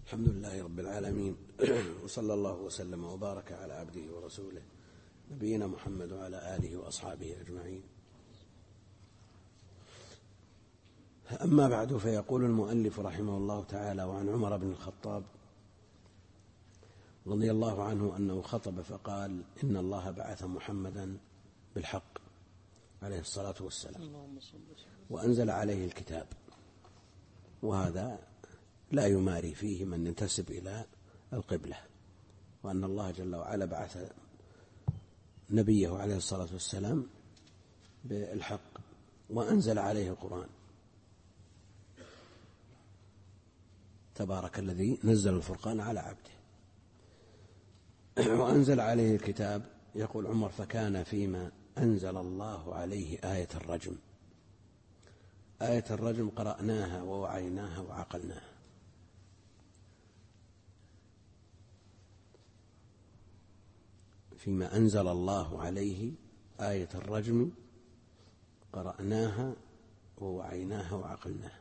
الحمد لله رب العالمين، وصلى الله وسلم وبارك على عبده ورسوله نبينا محمد وعلى آله وأصحابه أجمعين. أما بعد، فيقول المؤلف رحمه الله تعالى: وعن عمر بن الخطاب رضي الله عنه أنه خطب فقال: إن الله بعث محمدا بالحق عليه الصلاة والسلام وأنزل عليه الكتاب. وهذا لا يماري فيه من ينتسب إلى القبلة، وأن الله جل وعلا بعث نبيه عليه الصلاة والسلام بالحق وأنزل عليه القرآن. تبارك الذي نزل الفرقان على عبده وأنزل عليه الكتاب. يقول عمر: فكان فيما أنزل الله عليه آية الرجم. آية الرجم قرأناها ووعيناها وعقلناها. فيما أنزل الله عليه آية الرجم قرأناها ووعيناها وعقلناها.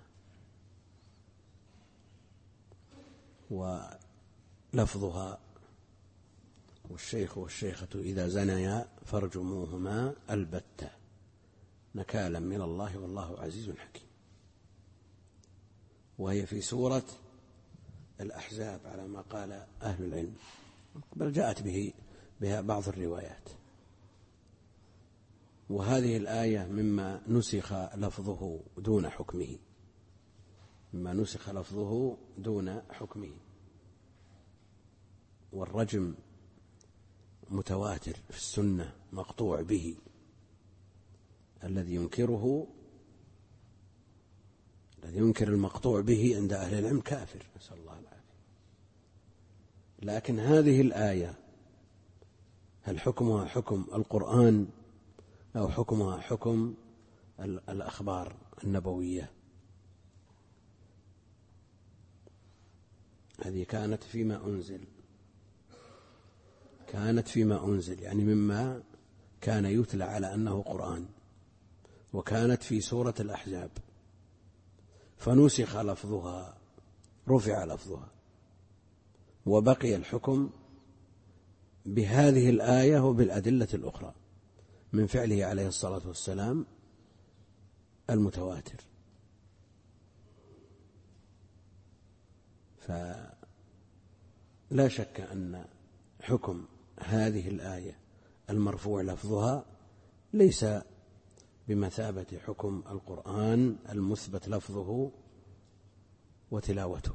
ولفظها: والشيخ والشيخة إذا زنيا فارجموهما البتة نكالا من الله والله عزيز حكيم. وهي في سورة الأحزاب على ما قال أهل العلم، بل جاءت بها بعض الروايات. وهذه الآية مما نسخ لفظه دون حكمه، والرجم متواتر في السنة مقطوع به. الذي ينكر المقطوع به عند أهل العلم كافر، نسأل الله العافية. لكن هذه الآية هل حكمها حكم القرآن أو حكمها حكم الأخبار النبوية؟ هذه كانت فيما أنزل، يعني مما كان يتلى على أنه قرآن، وكانت في سورة الأحزاب، فنسخ لفظها، رفع لفظها، وبقي الحكم بهذه الآية وبالأدلة الأخرى من فعله عليه الصلاة والسلام المتواتر. فلا شك أن حكم هذه الآية المرفوع لفظها ليس بمثابة حكم القرآن المثبت لفظه وتلاوته.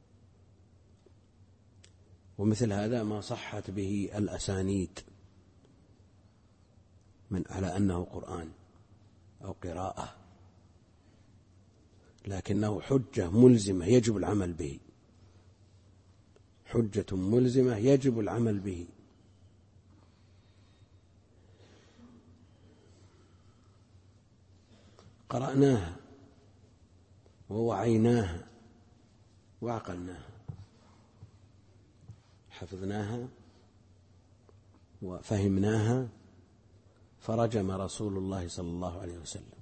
ومثل هذا ما صحت به الأسانيد من على أنه قرآن أو قراءة، لكنه حجة ملزمة يجب العمل به، حجة ملزمة يجب العمل به. قرأناها ووعيناها وعقلناها، حفظناها وفهمناها. فرجم رسول الله صلى الله عليه وسلم،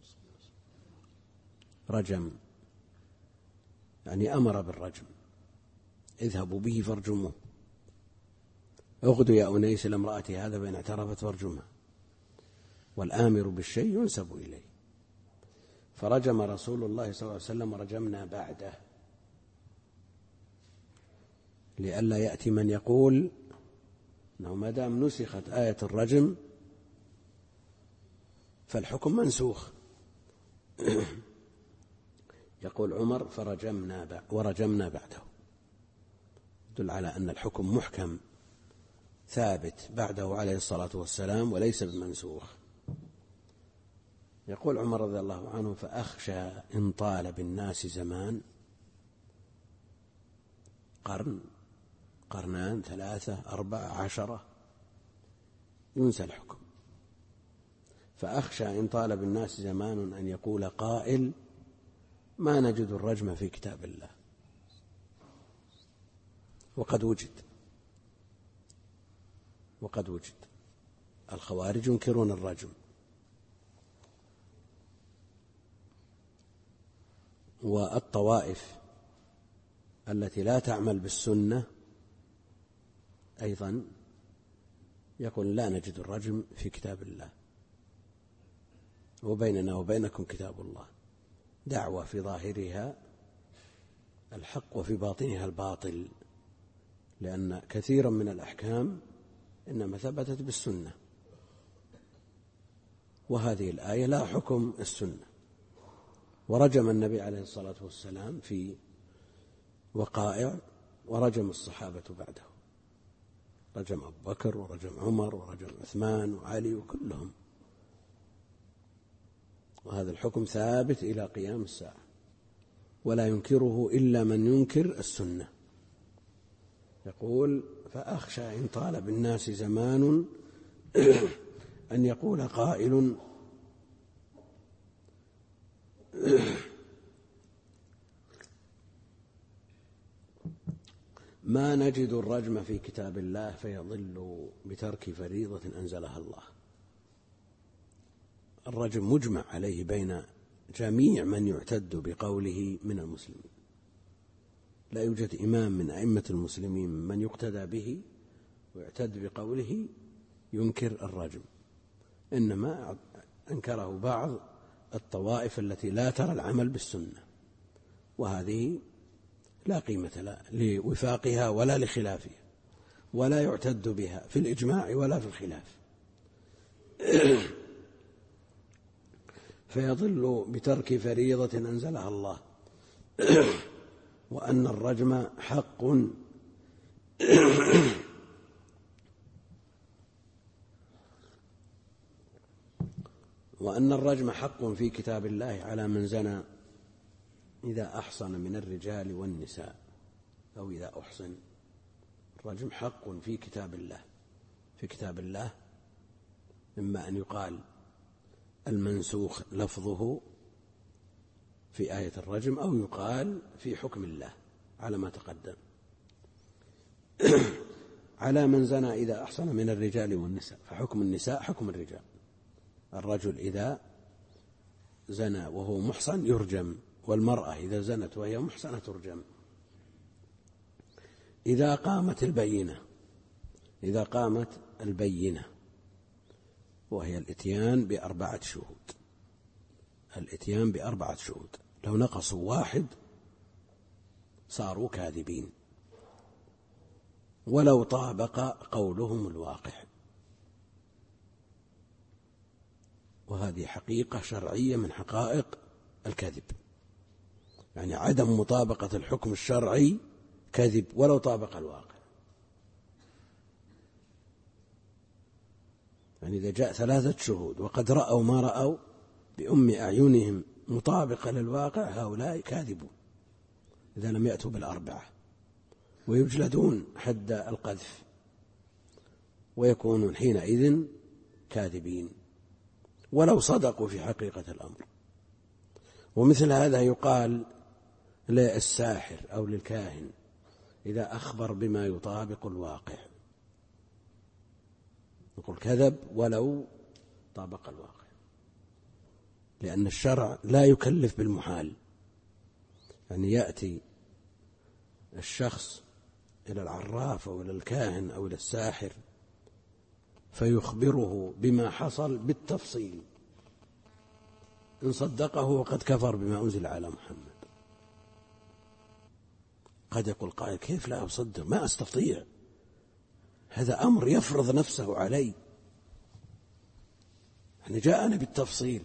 رجم يعني أمر بالرجم: اذهبوا به فارجموه، اغدوا يا أنيس لامرأة هذا فإن اعترفت فارجمها، والآمر بالشيء ينسب إليه. فرجم رسول الله صلى الله عليه وسلم ورجمنا بعده، لئلا يأتي من يقول أنه ما دام نسخت آية الرجم فالحكم منسوخ. يقول عمر: ورجمنا بعده، يدل على أن الحكم محكم ثابت بعده عليه الصلاة والسلام وليس بمنسوخ. يقول عمر رضي الله عنه: فأخشى إن طال بالناس زمان، قرن، قرنان، 3، 4، 10، ينسى الحكم. فأخشى إن طال بالناس زمان أن يقول قائل: ما نجد الرجم في كتاب الله. وقد وجد الخوارج ينكرون الرجم، والطوائف التي لا تعمل بالسنة أيضا يقول لا نجد الرجم في كتاب الله، وبيننا وبينكم كتاب الله. دعوة في ظاهرها الحق وفي باطنها الباطل، لأن كثيرا من الأحكام إنما ثبتت بالسنة، وهذه الآية لا حكم السنة. ورجم النبي عليه الصلاة والسلام في وقائع، ورجم الصحابة بعده، رجم أبو بكر ورجم عمر ورجم عثمان وعلي وكلهم، وهذا الحكم ثابت إلى قيام الساعة، ولا ينكره إلا من ينكر السنة. يقول فأخشى إن طال بالناس زمان أن يقول قائل ما نجد الرجم في كتاب الله فيضل بترك فريضة أنزلها الله. الرجم مجمع عليه بين جميع من يعتد بقوله من المسلمين، لا يوجد إمام من أئمة المسلمين من يقتدى به ويعتد بقوله ينكر الرجم، إنما أنكره بعض الطوائف التي لا ترى العمل بالسنة، وهذه لا قيمة لوفاقها ولا لخلافها، ولا يعتد بها في الإجماع ولا في الخلاف. فيضل بترك فريضة أنزلها الله، وأن الرجم حق وأن الرجم حق في كتاب الله على من زنى إذا أحصن من الرجال والنساء، أو إذا أحصن. الرجم حق في كتاب الله، في كتاب الله إما أن يقال المنسوخ لفظه في آية الرجم، أو يقال في حكم الله على ما تقدم. على من زنى إذا أحصن من الرجال والنساء، فحكم النساء حكم الرجال. الرجل إذا زنى وهو محصن يرجم، والمرأة إذا زنت وهي محصنة ترجم. إذا قامت البينة وهي الإتيان بأربعة شهود، لو نقصوا واحد صاروا كاذبين، ولو طابق قولهم الواقع. وهذه حقيقة شرعية من حقائق الكذب، يعني عدم مطابقة الحكم الشرعي كذب ولو طابق الواقع. يعني إذا جاء 3 شهود وقد رأوا ما رأوا بأم أعينهم مطابقة للواقع، هؤلاء كاذبون إذا لم يأتوا بال4، ويجلدون حد القذف، ويكونون حينئذ كاذبين ولو صدقوا في حقيقة الأمر. ومثل هذا يقال للساحر أو للكاهن إذا أخبر بما يطابق الواقع، نقول كذب ولو طابق الواقع، لأن الشرع لا يكلف بالمحال. يعني يأتي الشخص إلى العراف أو إلى الكاهن أو إلى الساحر فيخبره بما حصل بالتفصيل، إن صدقه وقد كفر بما أنزل على محمد. قد يقول قائل كيف لا أصدق، ما أستطيع، هذا أمر يفرض نفسه علي، يعني جاءنا بالتفصيل.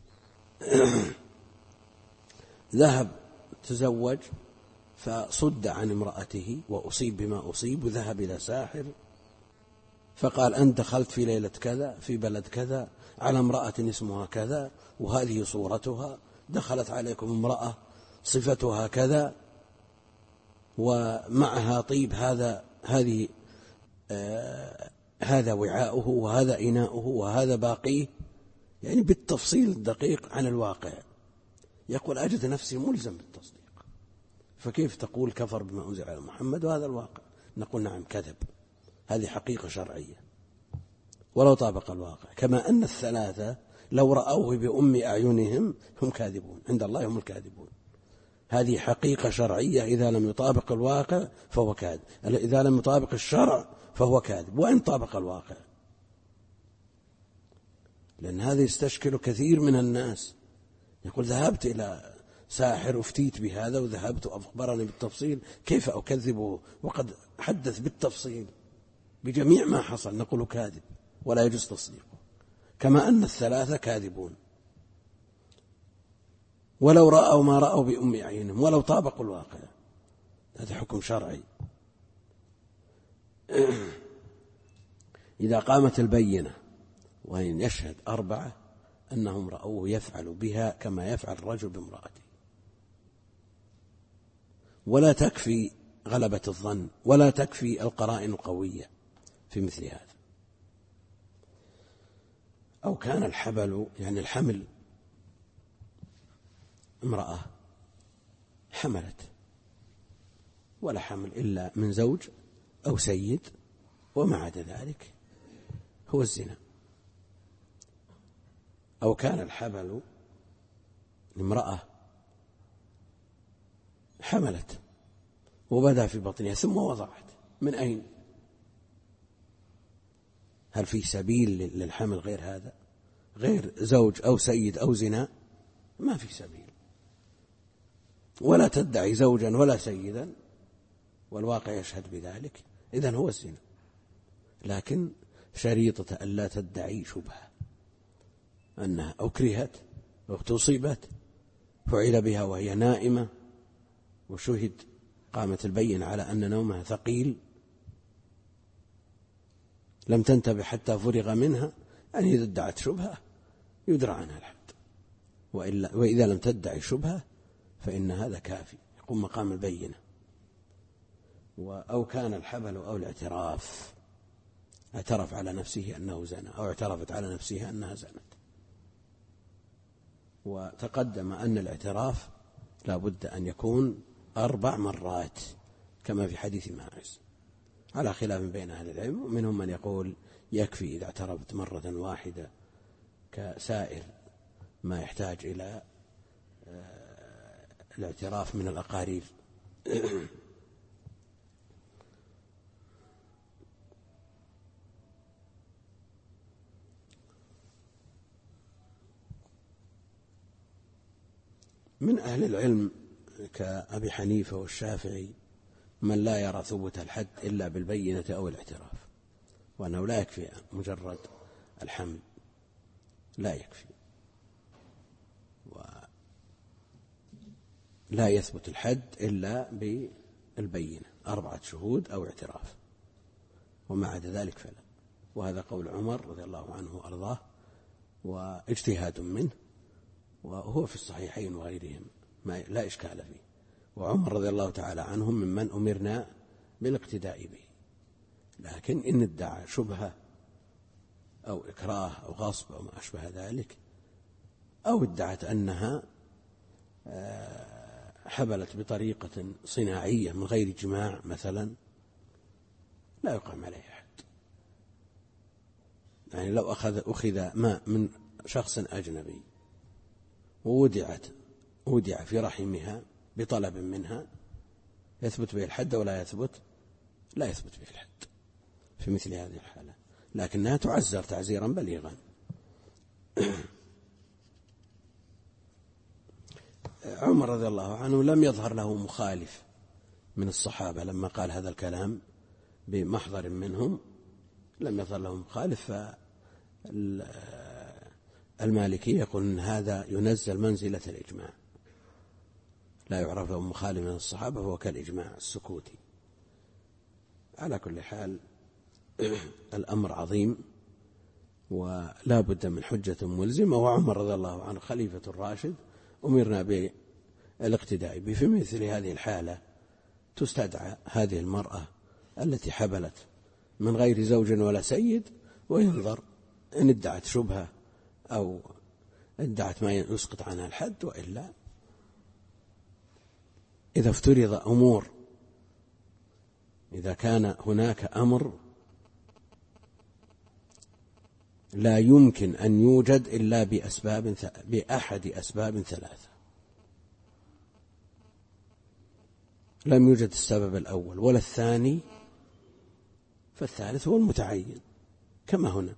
ذهب تزوج فصد عن امرأته وأصيب بما أصيب، وذهب إلى ساحر فقال أنت دخلت في ليلة كذا في بلد كذا على امرأة اسمها كذا وهذه صورتها، دخلت عليكم امرأة صفتها كذا ومعها طيب، هذا وعاؤه وهذا إناؤه وهذا باقيه، يعني بالتفصيل الدقيق عن الواقع. يقول أجد نفسي ملزم بالتصديق، فكيف تقول كفر بما أنزل على محمد وهذا الواقع؟ نقول نعم كذب، هذه حقيقة شرعية ولو طابق الواقع. كما أن ال3 لو رأوه بأم أعينهم هم كاذبون، عند الله هم الكاذبون. هذه حقيقة شرعية، إذا لم يطابق الواقع فهو كاذب، إذا لم يطابق الشرع فهو كاذب وإن طابق الواقع. لأن هذا يستشكل كثير من الناس، يقول ذهبت إلى ساحر وفتيت بهذا وذهبت وأخبرني بالتفصيل، كيف أكذبه وقد حدث بالتفصيل بجميع ما حصل؟ نقول كاذب ولا يجوز تصديقه، كما أن الثلاثة كاذبون ولو رأوا ما رأوا بأم أعينهم ولو طابقوا الواقع. هذا حكم شرعي. إذا قامت البينة وإن يشهد 4 أنهم رأوه يفعل بها كما يفعل الرجل بامرأته، ولا تكفي غلبة الظن ولا تكفي القرائن القوية في مثل هذا. أو كان الحبل يعني الحمل، امرأة حملت ولا حمل إلا من زوج أو سيد، وما عدا ذلك هو الزنا. أو كان الحبل امرأة حملت وبدا في بطنها ثم وضعت، من أين؟ هل في سبيل للحمل غير هذا؟ غير زوج أو سيد أو زنا؟ ما في سبيل. ولا تدعي زوجا ولا سيدا والواقع يشهد بذلك، إذن هو الزنا. لكن شريطة ألا تدعي شبهة أنها أكرهت أو تصيبت، فعل بها وهي نائمة وشهد قامت البينة على أن نومها ثقيل، لم تنتبه حتى فرغ منها، أن إذا ادعت شبهة يدرى عنها الحد، وإذا لم تدعي شبهة فإن هذا كافي يقوم مقام البينة. أو كان الحبل أو الاعتراف، اعترف على نفسه أنه زنى أو اعترفت على نفسها أنها زنت. وتقدم أن الاعتراف لا بد أن يكون 4 مرات كما في حديث ماعز، على خلاف بين أهل العلم، ومنهم من يقول يكفي إذا اعترفت مرة واحدة كسائر ما يحتاج إلى الاعتراف من الأقارير. من أهل العلم كأبي حنيفة والشافعي من لا يرى ثبوت الحد إلا بالبينة أو الاعتراف، وأنه لا يكفي مجرد الحمل، لا يكفي، ولا يثبت الحد إلا بالبينة 4 شهود أو اعتراف، وما عدا ذلك فلا. وهذا قول عمر رضي الله عنه وأرضاه، واجتهاد منه، وهو في الصحيحين وغيرهم لا إشكال فيه. وعمر رضي الله تعالى عنهم ممن أمرنا بالاقتداء به، لكن إن ادعى شبهة أو إكراه أو غصب أو ما أشبه ذلك، أو ادعت أنها حبلت بطريقة صناعية من غير جماع مثلا، لا يقام عليه حد. يعني لو أخذ ماء من شخص أجنبي وودع في رحمها بطلب منها، يثبت به الحد ولا يثبت؟ لا يثبت به الحد في مثل هذه الحالة، لكنها تعزر تعزيرا بليغا. عمر رضي الله عنه لم يظهر له مخالف من الصحابة لما قال هذا الكلام بمحضر منهم، لم يظهر له مخالف. فالمالكي يقول إن هذا ينزل منزلة الإجماع، لا يعرف له مخالف من الصحابة، فهو كالإجماع السكوتي. على كل حال الأمر عظيم ولا بد من حجة ملزمة، وعمر رضي الله عنه خليفة الراشد أمرنا بالاقتداء به. في مثل هذه الحالة تستدعى هذه المرأة التي حبلت من غير زوج ولا سيد، وينظر إن ادعت شبهة أو ادعت ما يسقط عنها الحد، وإلا إذا افترض أمور، إذا كان هناك أمر لا يمكن أن يوجد إلا بأحد أسباب 3، لم يوجد السبب الأول ولا الثاني، فالثالث هو المتعين كما هنا.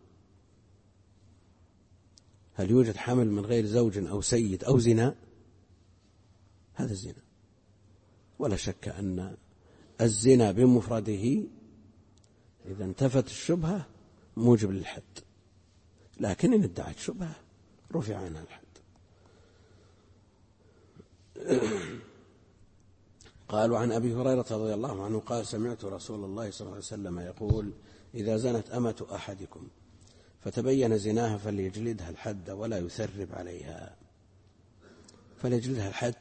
هل يوجد حمل من غير زوج أو سيد أو زنا؟ هذا الزنا، ولا شك أن الزنا بمفرده إذا انتفت الشبهة موجب للحد، لكن إن ادعت شبهة رفع عنها الحد. قالوا عن أبي هريرة رضي الله عنه قال سمعت رسول الله صلى الله عليه وسلم يقول إذا زنت أمة أحدكم فتبين زناها فليجلدها الحد ولا يثرب عليها. فليجلدها الحد،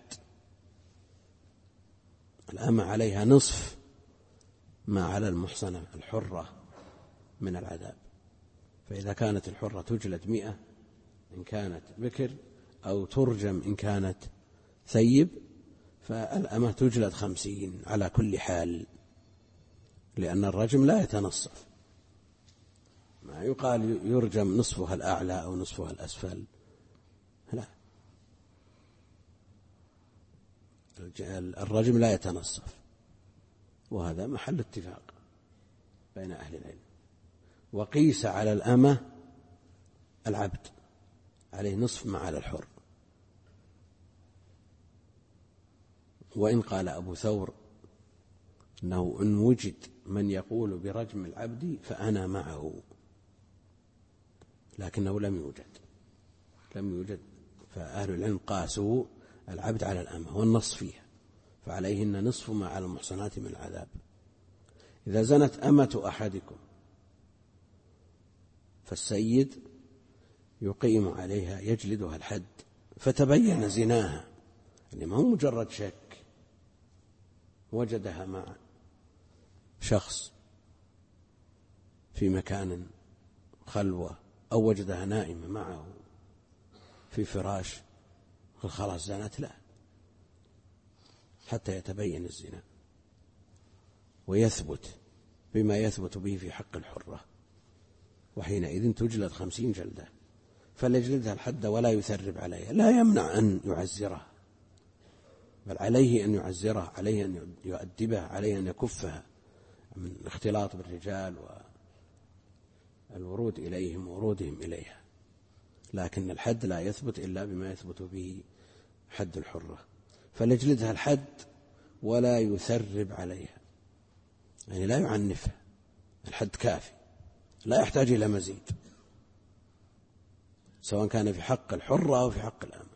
الأمة عليها نصف ما على المحصنة الحرة من العذاب، فإذا كانت الحرة تجلد 100 إن كانت بكر، أو ترجم إن كانت ثيب، فالأمة تجلد 50 على كل حال، لأن الرجم لا يتنصف، ما يقال يرجم نصفها الأعلى أو نصفها الأسفل، لا، الرجم لا يتنصف، وهذا محل اتفاق بين أهل العلم. وقيس على الأمة العبد، عليه نصف ما على الحر. وإن قال أبو ثور أنه إن وجد من يقول برجم العبد فأنا معه، لكنه لم يوجد، فأهل العلم قاسوا العبد على الأمة والنص فيها، فعليهن نصف ما على المحصنات من العذاب. إذا زنت أمة أحدكم فالسيد يقيم عليها يجلدها الحد، فتبين زناها، يعني ما هو مجرد شك، وجدها مع شخص في مكان خلوة أو وجدها نائمة معه في فراش خلاص زنت، لا، حتى يتبين الزنا ويثبت بما يثبت به في حق الحرة، وحينئذ تجلد 50 جلدة. فليجلدها الحد ولا يثرب عليها، لا يمنع أن يعزرها، بل عليه أن يعزرها، عليه أن يؤدبها، عليه أن يكفها من الاختلاط بالرجال والورود إليهم وورودهم إليها، لكن الحد لا يثبت إلا بما يثبت به حد الحرة. فليجلدها الحد ولا يثرب عليها، يعني لا يعنفها، الحد كافي لا يحتاج إلى مزيد، سواء كان في حق الحرة أو في حق الأمة.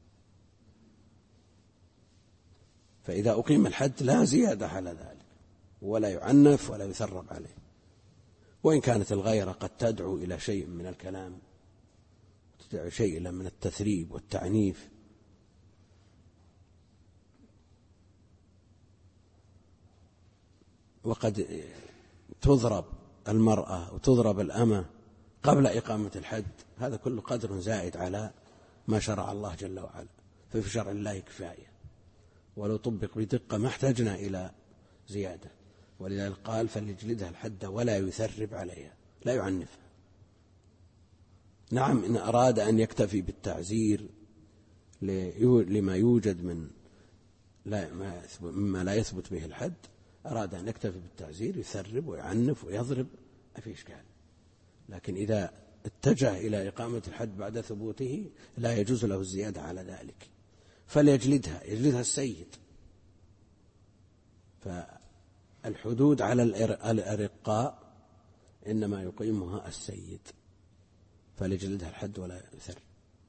فإذا أقيم الحد لا زيادة على ذلك، ولا يعنف ولا يثرب عليه. وإن كانت الغيرة قد تدعو إلى شيء من الكلام، تدعو شيء من التثريب والتعنيف، وقد تضرب المرأة وتضرب الأمة قبل إقامة الحد، هذا كله قدر زائد على ما شرع الله جل وعلا، ففي شرع الله كفاية، ولو طبق بدقة ما احتاجنا إلى زيادة. ولذلك قال فليجلدها الحد ولا يثرب عليها، لا يعنفها. نعم، إن أراد أن يكتفي بالتعزير لما يوجد من مما لا يثبت به الحد، أراد أن يكتفي بالتعزير يثرب ويعنف ويضرب، ما في إشكال. لكن إذا اتجه إلى إقامة الحد بعد ثبوته لا يجوز له الزيادة على ذلك. يجلدها السيد. فالحدود على الأرقاء إنما يقيمها السيد، فليجلدها الحد ولا يثر.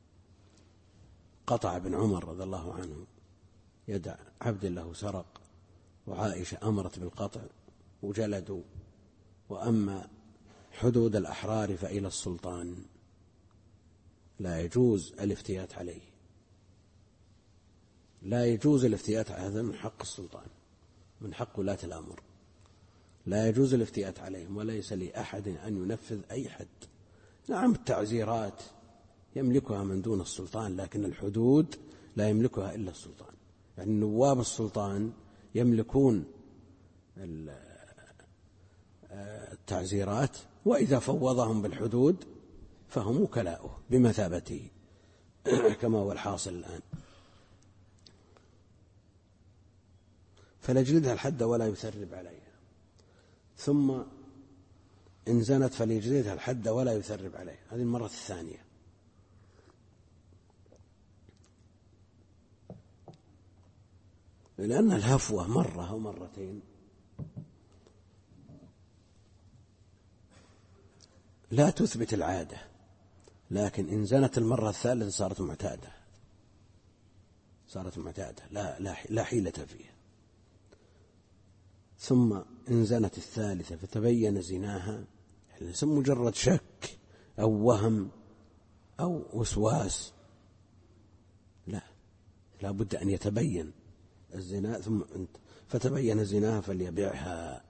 قطع ابن عمر رضي الله عنه يد عبد له سرق، وعائشة أمرت بالقطع وجلدوا. وأما حدود الأحرار فإلى السلطان، لا يجوز الافتيات عليه، لا يجوز الافتيات، هذا من حق السلطان، من حق ولاة الأمر، لا يجوز الافتيات عليهم، وليس لأحد أن ينفذ أي حد. نعم، التعزيرات يملكها من دون السلطان، لكن الحدود لا يملكها إلا السلطان. يعني نواب السلطان يملكون التعزيرات، وإذا فوضهم بالحدود فهم وكلاؤه بمثابته، كما هو الحاصل الآن. فليجلدها الحد ولا يثرب عليها، ثم إن زنت فليجلدها الحد ولا يثرب عليها. هذه المرة الثانية. لأن الهفوة مرة أو مرتين لا تثبت العادة، لكن إن زنت المرة الثالثة صارت معتادة لا حيلة فيها. ثم إن زنت الثالثة فتبين زناها، ليس مجرد شك أو وهم أو وسواس، لا بد أن يتبين الزنا، ثم فتبين زناها فليبيعها.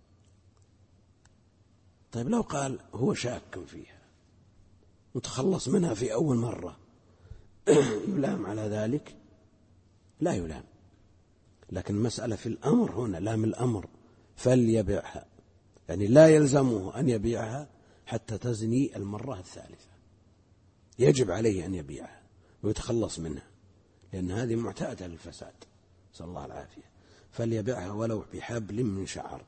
طيب لو قال هو شاك فيها وتخلص منها في أول مرة، يلام على ذلك؟ لا يلام. لكن المسألة في الأمر هنا، لام الأمر فليبيعها، يعني لا يلزمه أن يبيعها حتى تزني المرة الثالثة، يجب عليه أن يبيعها ويتخلص منها، لأن هذه معتادة للفساد، نسأل الله العافية. فليبيعها ولو بحبل من شعر،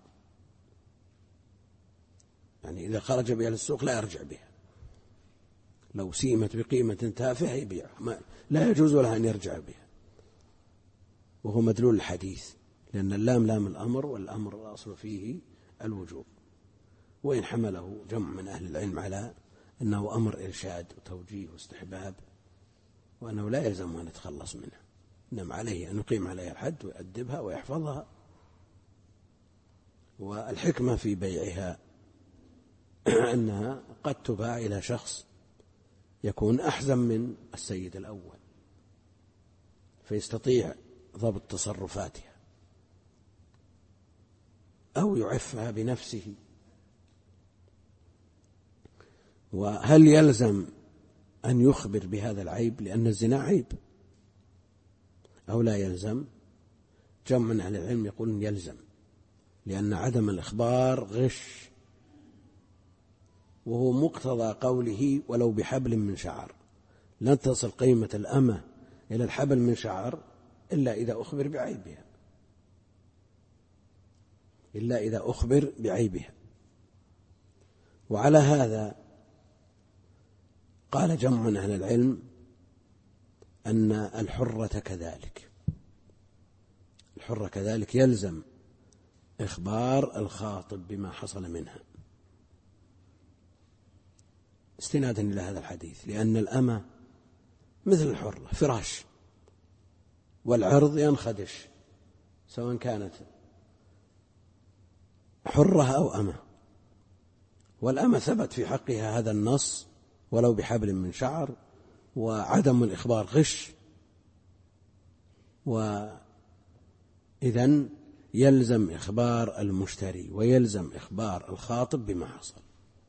يعني إذا خرج بها للسوق لا يرجع بها، لو سيمت بقيمة تافهة يبيعها، لا يجوز له أن يرجع بها، وهو مدلول الحديث، لأن اللام لام الأمر، والأمر الأصل فيه الوجوب، وإن حمله جمع من أهل العلم على أنه أمر إرشاد وتوجيه واستحباب، وأنه لا يلزم أن يتخلص منها، إنما عليه أن يقيم عليها الحد ويؤدبها ويحفظها. والحكمة في بيعها أنها قد تباع إلى شخص يكون أحزم من السيد الأول، فيستطيع ضبط تصرفاتها، أو يعفها بنفسه. وهل يلزم أن يخبر بهذا العيب لأن الزنا عيب، أو لا يلزم؟ جمع من أهل العلم يقول يلزم، لأن عدم الإخبار غش، وهو مقتضى قوله ولو بحبل من شعر. لن تصل قيمة الأمة إلى الحبل من شعر إلا إذا أخبر بعيبها. وعلى هذا قال جمع من أهل العلم أن الحرة كذلك يلزم إخبار الخاطب بما حصل منها، استنادا إلى هذا الحديث، لأن الأمة مثل الحرة فراش، والعرض ينخدش سواء كانت حرة أو أمة، والأمة ثبت في حقها هذا النص ولو بحبل من شعر، وعدم الإخبار غش، وإذن يلزم إخبار المشتري ويلزم إخبار الخاطب بما حصل.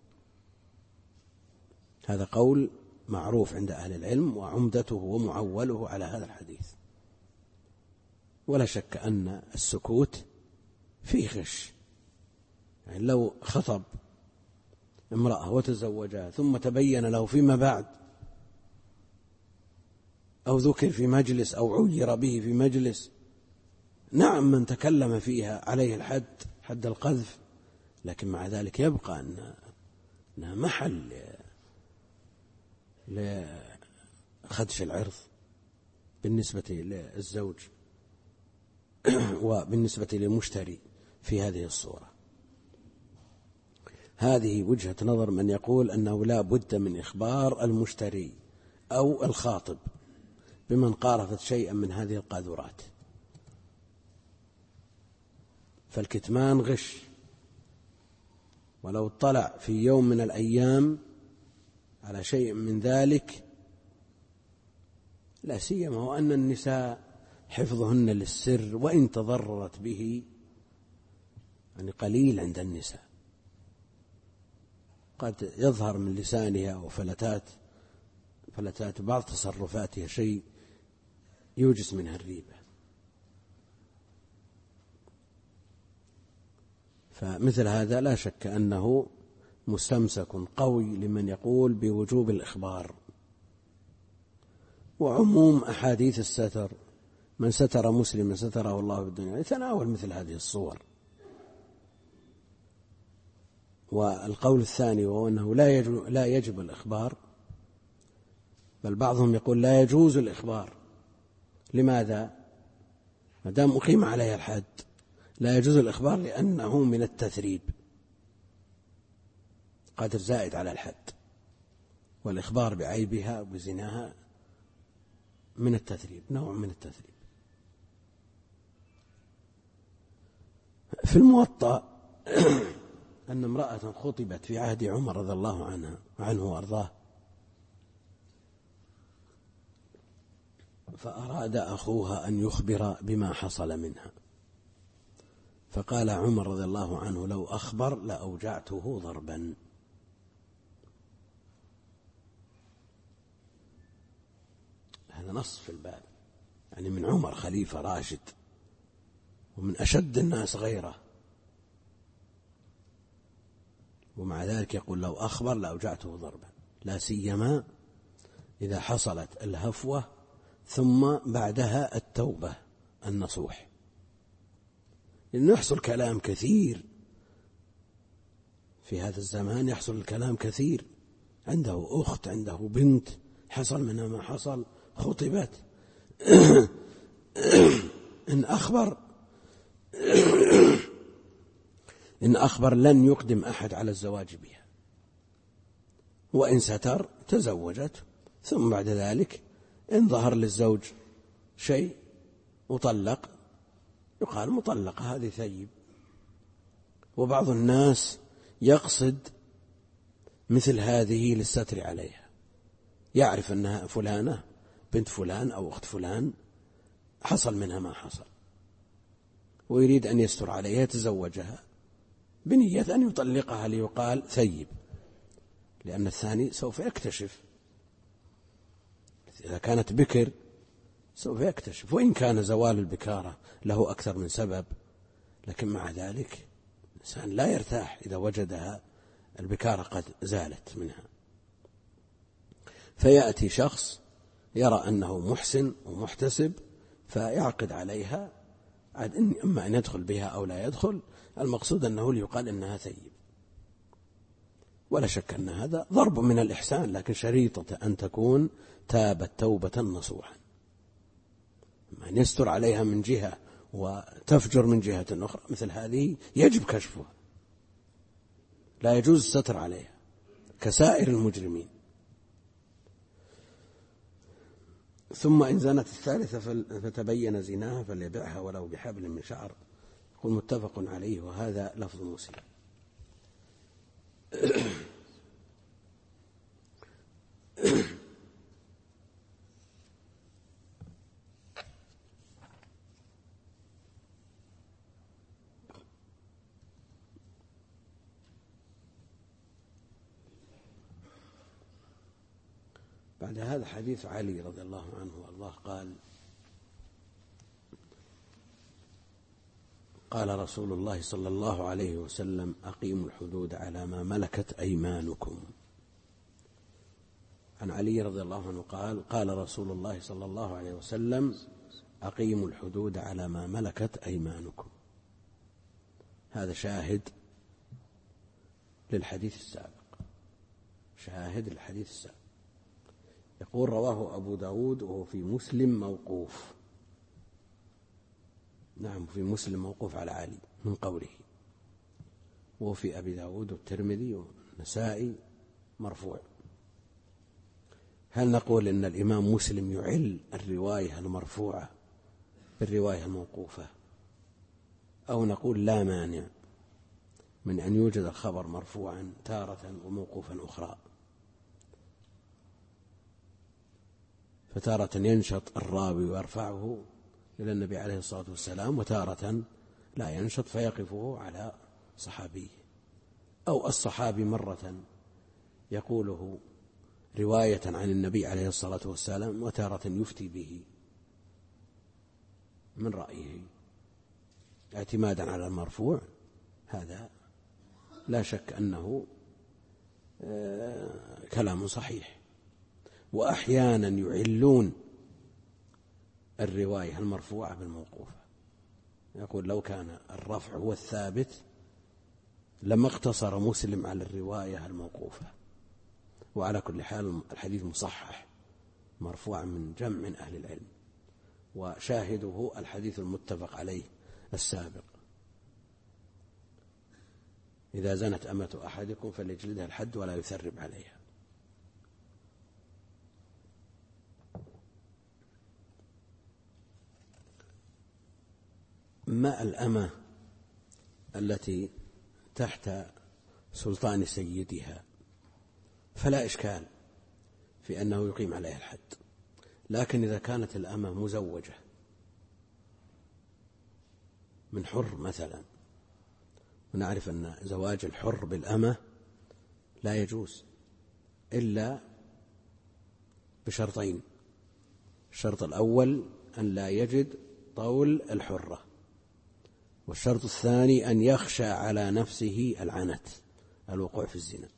هذا قول معروف عند أهل العلم، وعمدته ومعوله على هذا الحديث. ولا شك أن السكوت فيه غش، يعني لو خطب امرأة وتزوجها ثم تبين له فيما بعد، أو ذكر في مجلس أو عير به في مجلس، نعم من تكلم فيها عليه حد القذف، لكن مع ذلك يبقى أنها محل لخدش العرض بالنسبة للزوج وبالنسبة للمشتري في هذه الصورة. هذه وجهة نظر من يقول أنه لا بد من إخبار المشتري أو الخاطب بمن قارفت شيئا من هذه القاذورات، فالكتمان غش، ولو اطلع في يوم من الأيام على شيء من ذلك، لا سيما وأن النساء حفظهن للسر وإن تضررت به يعني قليل عند النساء، قد يظهر من لسانها وفلتات بعض تصرفاتها شيء يوجس منها الريبة. فمثل هذا لا شك أنه مستمسك قوي لمن يقول بوجوب الإخبار. وعموم أحاديث الستر من ستر مسلما ستره الله في الدنيا، يتناول مثل هذه الصور. والقول الثاني وهو أنه لا يجب الإخبار، بل بعضهم يقول لا يجوز الإخبار. لماذا؟ ما دام أقيم عليها الحد لا يجوز الإخبار، لأنه من التثريب، قدر زائد على الحد، والإخبار بعيبها وبزناها من التثريب، نوع من التثريب. في الموطأ أن امرأة خطبت في عهد عمر رضي الله عنه وأرضاه، فأراد أخوها أن يخبر بما حصل منها، فقال عمر رضي الله عنه لو أخبر لأوجعته ضربا. هذا نص في الباب، يعني من عمر خليفة راشد ومن أشد الناس غيره، ومع ذلك يقول لو أخبر لأوجعته ضربا، لا سيما إذا حصلت الهفوة ثم بعدها التوبة النصوح، لأنه يحصل كلام كثير في هذا الزمان، يحصل الكلام كثير، عنده أخت عنده بنت حصل منها ما حصل، خطبت إن أخبر لن يقدم أحد على الزواج بها، وإن ستر تزوجت، ثم بعد ذلك إن ظهر للزوج شيء مطلق يقال مطلقة هذه ثيب. وبعض الناس يقصد مثل هذه للستر عليها، يعرف أنها فلانة بنت فلان أو أخت فلان حصل منها ما حصل، ويريد أن يستر عليها، يتزوجها بنية أن يطلقها ليقال ثيب، لأن الثاني سوف يكتشف، إذا كانت بكر سوف يكتشف، وإن كان زوال البكارة له أكثر من سبب، لكن مع ذلك الإنسان لا يرتاح إذا وجدها البكارة قد زالت منها. فيأتي شخص يرى أنه محسن ومحتسب فيعقد عليها، أما أن يدخل بها أو لا يدخل، المقصود أنه ليقال أنها ثيب. ولا شك أن هذا ضرب من الإحسان، لكن شريطة أن تكون تابت توبة نصوحا، أن يستر عليها من جهة وتفجر من جهة أخرى، مثل هذه يجب كشفها، لا يجوز الستر عليها كسائر المجرمين. ثم إن زنت الثالثة فتبين زناها فليبعها ولو بحبل من شعر. يقول متفق عليه، وهذا لفظ مسلم. بعد هذا حديث علي رضي الله عنه وارضاه قال رسول الله صلى الله عليه وسلم أقيموا الحدود على ما ملكت أيمانكم. عن علي رضي الله عنه قال رسول الله صلى الله عليه وسلم أقيموا الحدود على ما ملكت أيمانكم. هذا شاهد للحديث السابق، شاهد للحديث السابق. يقول رواه أبو داود وهو في مسلم موقوف، نعم في مسلم موقوف على علي من قوله، وفي أبي داود والترمذي والنسائي مرفوع. هل نقول إن الإمام مسلم يعل الرواية المرفوعة بالرواية الموقوفة، أو نقول لا مانع من أن يوجد الخبر مرفوعا تارة وموقوفا أخرى؟ فتارة ينشط الراوي ويرفعه إلى النبي عليه الصلاة والسلام، وتارة لا ينشط فيقفه على صحابيه، أو الصحابي مرة يقوله رواية عن النبي عليه الصلاة والسلام، وتارة يفتي به من رأيه اعتمادا على المرفوع. هذا لا شك أنه كلام صحيح. وأحيانا يعلون الرواية المرفوعة بالموقوفة. يقول لو كان الرفع هو الثابت لما اقتصر مسلم على الرواية الموقوفة. وعلى كل حال الحديث مصحح مرفوع من جمع من أهل العلم، وشاهده الحديث المتفق عليه السابق: إذا زنت أمة أحدكم فليجلدها الحد ولا يثرب عليها. ما الأمة التي تحت سلطان سيدها فلا إشكال في أنه يقيم عليها الحد، لكن إذا كانت الأمة مزوجة من حر مثلا، ونعرف أن زواج الحر بالأمة لا يجوز إلا بشرطين: الشرط الأول أن لا يجد طول الحرة، والشرط الثاني أن يخشى على نفسه العنت، الوقوع في الزنا.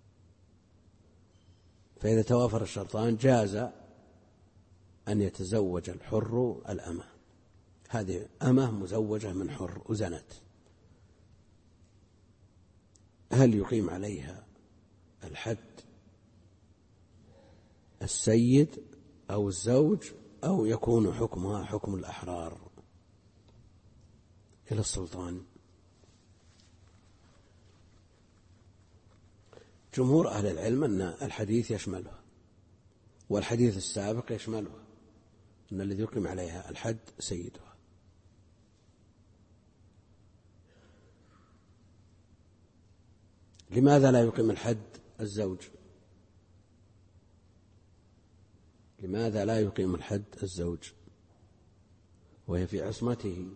فإذا توافر الشرطان جاز أن يتزوج الحر الأمة. هذه أمة مزوجة من حر وزنت، هل يقيم عليها الحد السيد أو الزوج، أو يكون حكمها حكم الأحرار إلى السلطان؟ جمهور أهل العلم أن الحديث يشملها، والحديث السابق يشملها، أن الذي يقيم عليها الحد سيدها. لماذا لا يقيم الحد الزوج؟ لماذا لا يقيم الحد الزوج وهي في عصمته؟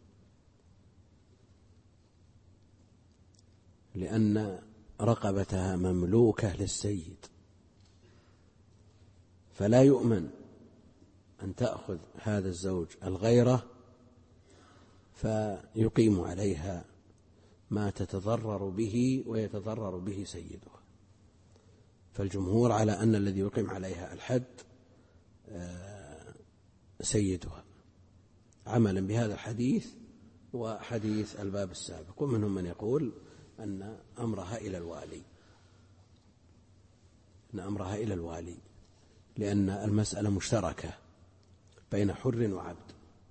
لأن رقبتها مملوكة للسيد، فلا يؤمن أن تأخذ هذا الزوج الغيرة فيقيم عليها ما تتضرر به ويتضرر به سيدها. فالجمهور على أن الذي يقيم عليها الحد سيدها، عملا بهذا الحديث وحديث الباب السابق. ومنهم من يقول أن أمرها إلى الوالي، لأن المسألة مشتركة بين حر وعبد،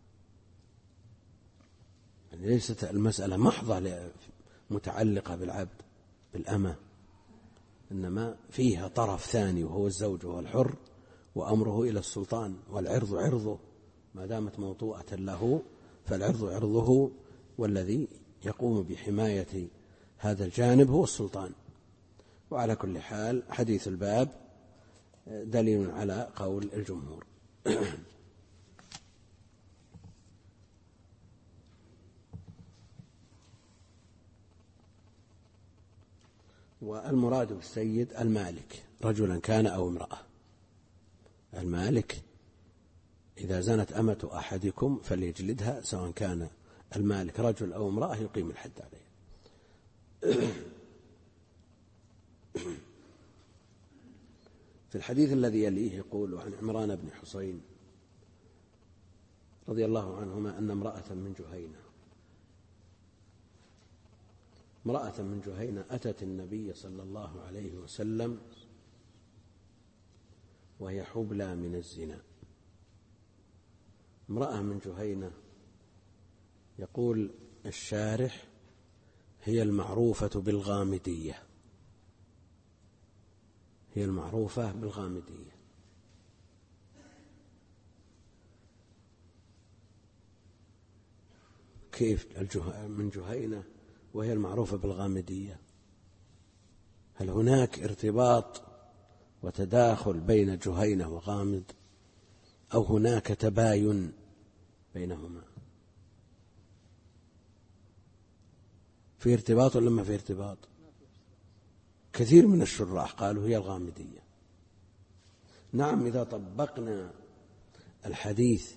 يعني ليست المسألة محضة متعلقة بالعبد بالأمة، إنما فيها طرف ثاني وهو الزوج وهو الحر، وأمره إلى السلطان، والعرض عرضه ما دامت موطوءة له، فالعرض عرضه، والذي يقوم بحماية هذا الجانب هو السلطان. وعلى كل حال حديث الباب دليل على قول الجمهور. والمراد بالسيد المالك رجلا كان أو امرأة. المالك إذا زنت أمة أحدكم فليجلدها، سواء كان المالك رجل أو امرأة يقيم الحد عليه. في الحديث الذي يليه يقول عن عمران بن حصين رضي الله عنهما أن امرأة من جهينة أتت النبي صلى الله عليه وسلم وهي حبلى من الزنا. امرأة من جهينة، يقول الشارح: هي المعروفة بالغامدية، هي المعروفة بالغامدية. كيف من جهينة وهي المعروفة بالغامدية؟ هل هناك ارتباط وتداخل بين جهينة وغامد، أو هناك تباين بينهما؟ في ارتباط ولا ما في ارتباط؟ كثير من الشراح قالوا هي الغامدية. نعم، إذا طبقنا الحديث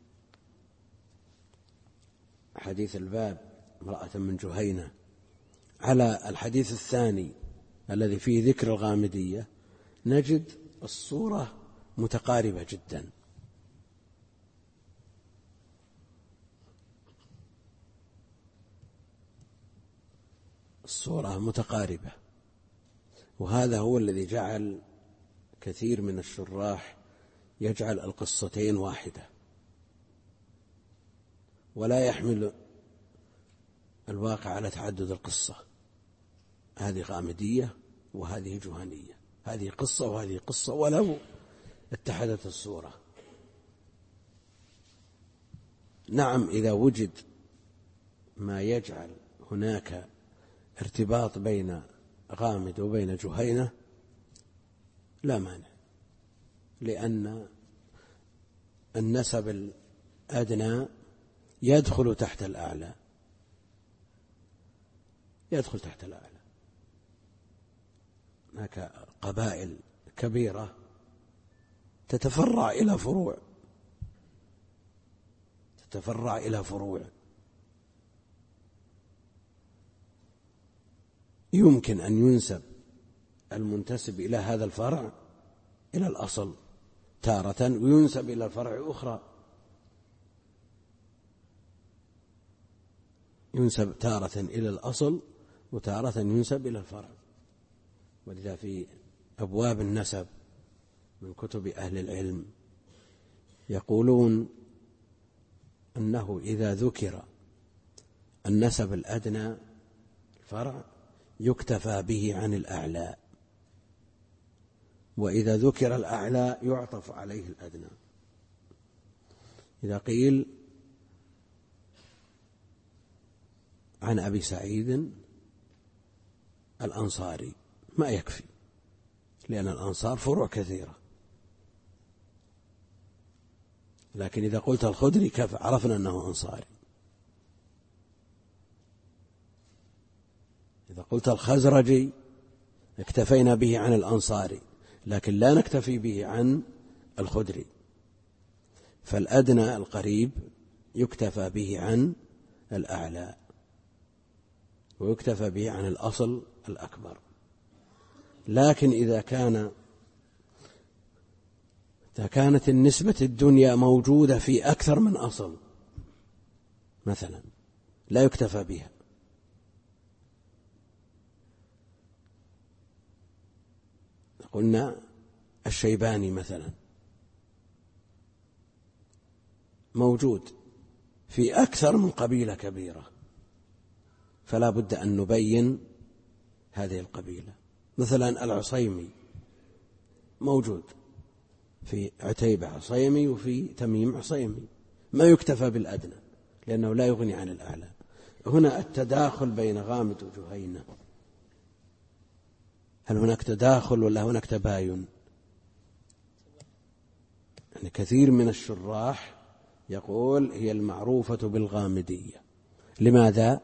حديث الباب امرأة من جهينة على الحديث الثاني الذي فيه ذكر الغامدية نجد الصورة متقاربة جدا. الصورة متقاربة، وهذا هو الذي جعل كثير من الشراح يجعل القصتين واحدة، ولا يحمل الواقع على تعدد القصة، هذه غامدية وهذه جهنية، هذه قصة وهذه قصة، ولو اتحدت الصورة. نعم، إذا وجد ما يجعل هناك ارتباط بين غامد وبين جهينة لا مانع، لأن النسب الأدنى يدخل تحت الأعلى، يدخل تحت الأعلى. هناك قبائل كبيرة تتفرع إلى فروع، تتفرع إلى فروع، يمكن أن ينسب المنتسب إلى هذا الفرع إلى الأصل تارة، وينسب إلى الفرع أخرى، ينسب تارة إلى الأصل وتارة ينسب إلى الفرع. ولذا في أبواب النسب من كتب أهل العلم يقولون أنه إذا ذكر النسب الأدنى الفرع يكتفى به عن الأعلى، وإذا ذكر الأعلى يعطف عليه الأدنى. إذا قيل عن أبي سعيد الأنصاري ما يكفي، لأن الأنصار فروع كثيرة، لكن إذا قلت الخدري كيف عرفنا أنه أنصاري؟ إذا قلت الخزرجي اكتفينا به عن الأنصاري، لكن لا نكتفي به عن الخدري، فالأدنى القريب يكتفى به عن الأعلى، ويكتفى به عن الأصل الأكبر. لكن إذا كانت النسبة الدنيا موجودة في أكثر من أصل مثلا لا يكتفى بها، قلنا الشيباني مثلا موجود في أكثر من قبيلة كبيرة، فلا بد أن نبين هذه القبيلة. مثلا العصيمي موجود في عتيبة عصيمي وفي تميم عصيمي، ما يكتفى بالأدنى لأنه لا يغني عن الأعلى. هنا التداخل بين غامد وجهينة، هل هناك تداخل ولا هناك تباين؟ يعني كثير من الشراح يقول هي المعروفة بالغامدية. لماذا؟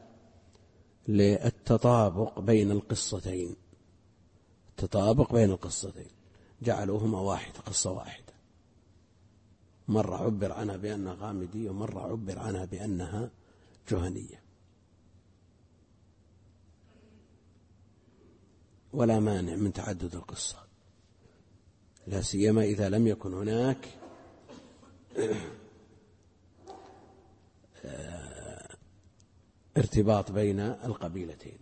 للتطابق بين القصتين، التطابق بين القصتين جعلوهما واحدة، قصة واحدة، مرة عبر عنها بأنها غامدية ومرة عبر عنها بأنها جهنية. ولا مانع من تعدد القصة، لا سيما إذا لم يكن هناك ارتباط بين القبيلتين.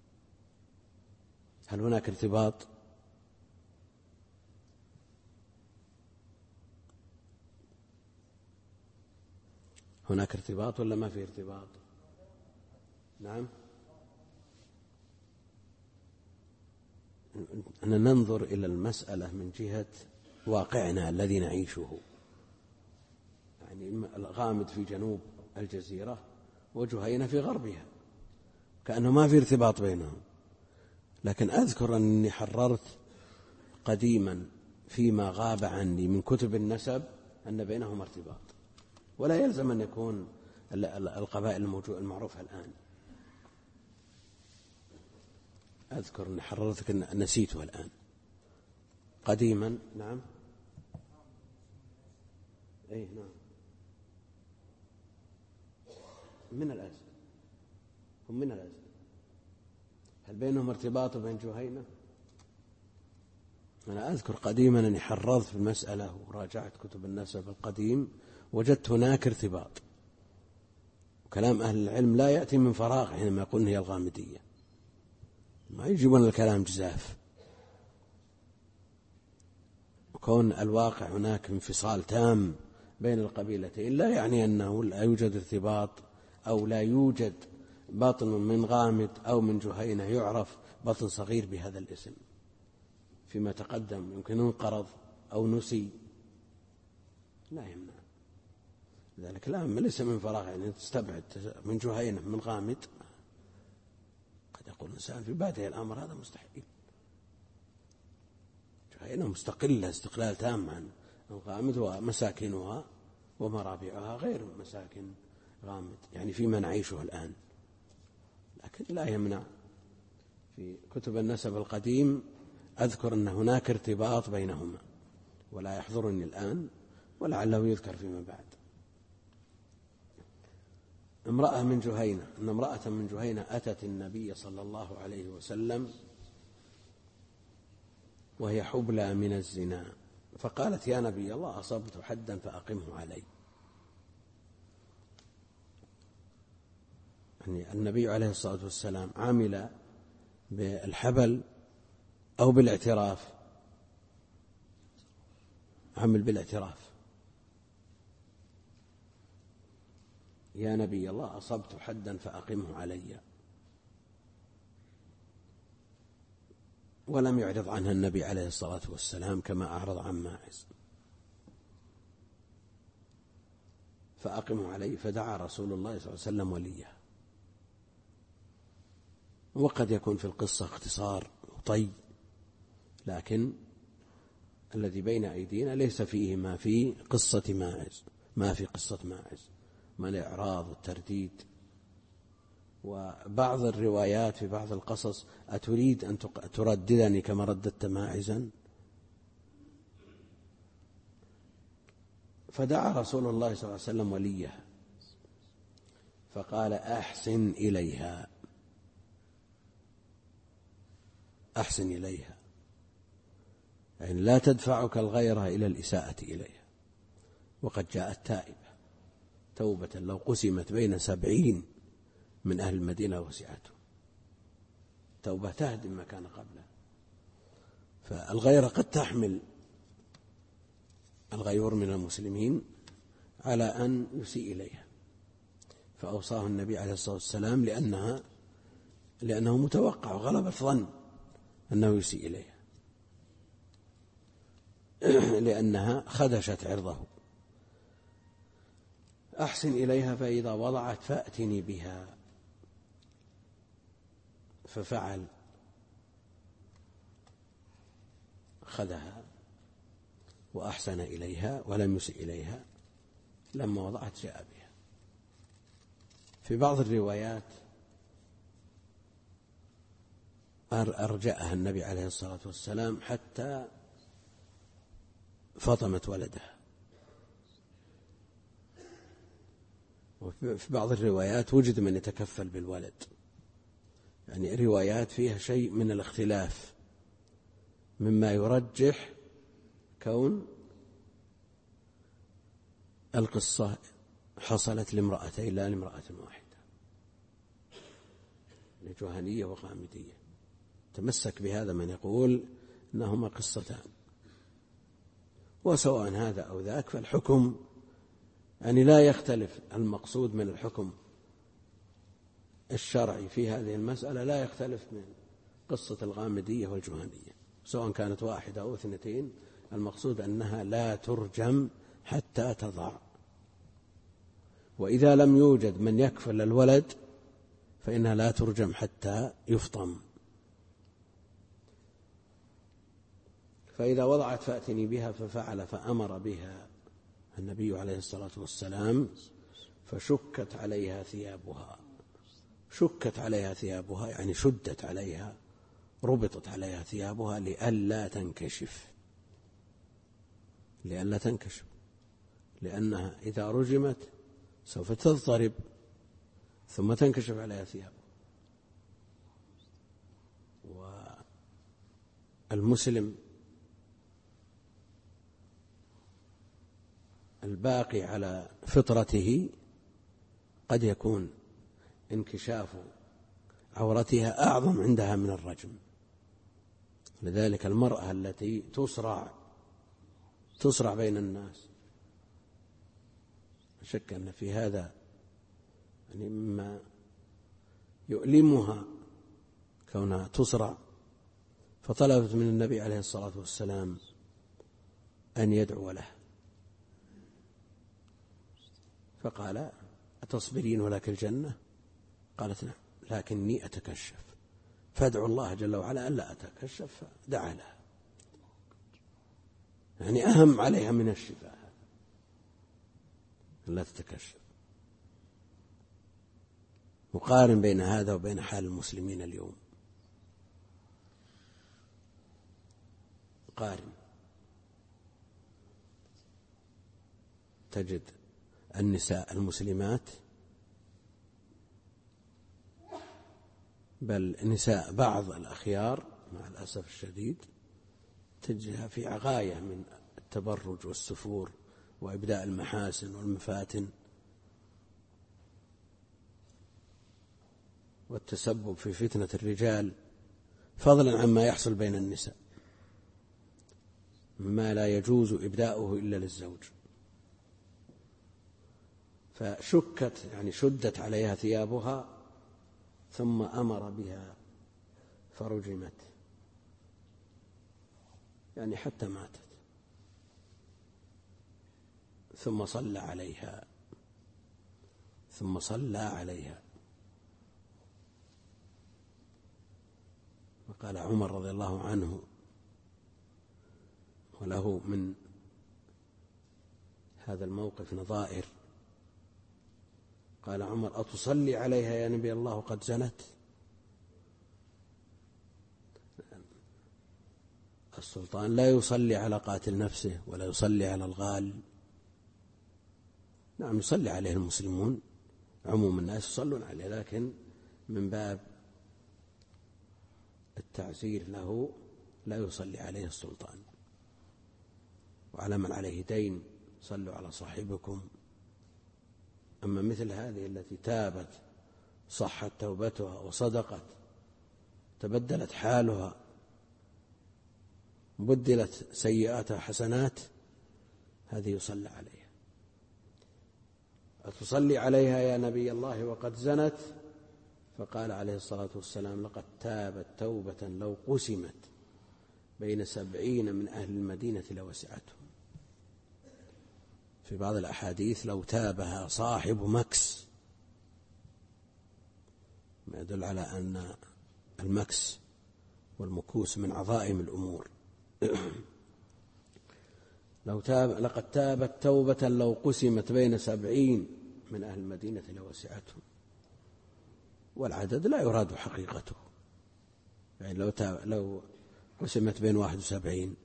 هل هناك ارتباط؟ هناك ارتباط ولا ما في ارتباط؟ نعم، أن ننظر إلى المسألة من جهة واقعنا الذي نعيشه. يعني الغامد في جنوب الجزيرة وجهينة في غربها، كأنه ما في ارتباط بينهم. لكن أذكر أني حررت قديما فيما غاب عني من كتب النسب أن بينهما ارتباط، ولا يلزم أن يكون القبائل المعروفة الآن. أذكر أني حررتك نسيتها الآن قديما. نعم، أي نعم، من الأزل، هم من الأزل. هل بينهم ارتباط بين جهينة؟ أنا أذكر قديما أني حررت في المسألة وراجعت كتب النسب القديم، وجدت هناك ارتباط. وكلام أهل العلم لا يأتي من فراغ حينما يقولون هي الغامدية. ما يجيبون الكلام جزاف. وكون الواقع هناك انفصال تام بين القبيلتين لا يعني أنه لا يوجد ارتباط أو لا يوجد بطن من غامد أو من جهينة يعرف بطن صغير بهذا الاسم فيما تقدم، يمكن انقرض أو نسي، لا يمنع ذلك. لا ليس من فراغ، يعني تستبعد من جهينة من غامد، قد يقول الإنسان في بادئ الأمر هذا مستحيل. جهينة مستقلة استقلال تام عن غامد، ومساكنها ومرابعها غير مساكن غامد، يعني فيما نعيشه الآن. لكن لا يمنع في كتب النسب القديم أذكر أن هناك ارتباط بينهما، ولا يحضرني الآن ولعله يذكر فيما بعد. امرأة من جهينة، أن امرأة من جهينة أتت النبي صلى الله عليه وسلم وهي حبلى من الزنا، فقالت: يا نبي الله، أصبت حدا فأقمه علي. يعني النبي عليه الصلاة والسلام عمل بالحبل أو بالاعتراف؟ عمل بالاعتراف. يا نبي الله، أصبت حدا فأقمه علي. ولم يعرض عنها النبي عليه الصلاة والسلام كما أعرض عن ماعز. فأقمه علي، فدعا رسول الله صلى الله عليه وسلم وليه. وقد يكون في القصة اختصار وطي، لكن الذي بين أيدينا ليس فيه ما في قصة ماعز، ما في قصة ماعز من الإعراض والترديد. وبعض الروايات في بعض القصص: أتريد أن ترددني كما رددت ماعزا؟ فدعا رسول الله صلى الله عليه وسلم وليه فقال: أحسن إليها، أحسن إليها، يعني لا تدفعك الغيرة إلى الإساءة إليها. وقد جاءت تائبة توبة لو قسمت بين 70 من أهل المدينة وسعته، توبة تهدم ما كان قبله. فالغيرة قد تحمل الغيور من المسلمين على أن يسيء إليها، فأوصاه النبي عليه الصلاة والسلام لأنه متوقع وغلبة ظن أنه يسيء إليها لأنها خدشت عرضه. أحسن إليها فإذا وضعت فأتني بها. ففعل، خذها وأحسن إليها ولم يسئ إليها. لما وضعت جاء بها. في بعض الروايات أرجأها النبي عليه الصلاة والسلام حتى فطمت ولدها. وفي بعض الروايات وجد من يتكفل بالولد، يعني روايات فيها شيء من الاختلاف مما يرجح كون القصة حصلت لامرأتين لا لامرأة واحدة، لجهنية وغامدية. تمسك بهذا من يقول إنهما قصتان. وسواء هذا أو ذاك فالحكم يعني لا يختلف. المقصود من الحكم الشرعي في هذه المسألة لا يختلف من قصة الغامدية والجهنية، سواء كانت واحدة أو اثنتين. المقصود أنها لا ترجم حتى تضع، وإذا لم يوجد من يكفل الولد فإنها لا ترجم حتى يفطم. فإذا وضعت فأتني بها، ففعل فأمر بها النبي عليه الصلاة والسلام فشكت عليها ثيابها. شكت عليها ثيابها يعني شدت عليها، ربطت عليها ثيابها لئلا تنكشف، لئلا تنكشف، لأنها إذا رجمت سوف تضطرب ثم تنكشف عليها ثيابها. والمسلم الباقي على فطرته قد يكون انكشاف عورتها أعظم عندها من الرجم. لذلك المرأة التي تصرع بين الناس، لا شك أن في هذا يعني مما يؤلمها كونها تصرع، فطلبت من النبي عليه الصلاة والسلام أن يدعو له، فقال: أتصبرين ولك الجنة؟ قالت: نعم، لكني أتكشف، فادعو الله جل وعلا ألا أتكشف، فدعا لها. يعني أهم عليها من الشفاء لا تتكشف. مقارن بين هذا وبين حال المسلمين اليوم، قارن، تجد النساء المسلمات، بل نساء بعض الأخيار مع الأسف الشديد تجدها في غاية من التبرج والسفور وإبداء المحاسن والمفاتن والتسبب في فتنة الرجال، فضلا عما يحصل بين النساء ما لا يجوز إبداؤه إلا للزوج. فشكت يعني شدت عليها ثيابها ثم أمر بها فرجمت، يعني حتى ماتت، ثم صلى عليها. وقال عمر رضي الله عنه، وله من هذا الموقف نظائر، قال عمر: أتصلي عليها يا نبي الله قد زنت؟ السلطان لا يصلي على قاتل نفسه ولا يصلي على الغال. نعم، يصلي عليه المسلمون، عموم الناس يصلون عليه، لكن من باب التعزير له لا يصلي عليه السلطان. وعلى من عليه دين صلوا على صاحبكم. أما مثل هذه التي تابت صحت توبتها وصدقت تبدلت حالها وبدلت سيئاتها حسنات، هذه يصلى عليها. أتصلي عليها يا نبي الله وقد زنت؟ فقال عليه الصلاة والسلام: لقد تابت توبة لو قسمت بين 70 من أهل المدينة لوسعتهم. في بعض الأحاديث: لو تابها صاحب مكس، ما يدل على أن المكس والمكوس من عظائم الأمور. لقد تابت توبة لو قسمت بين 70 من أهل المدينة لوسعتهم. والعدد لا يراد حقيقته، يعني لو قسمت بين 71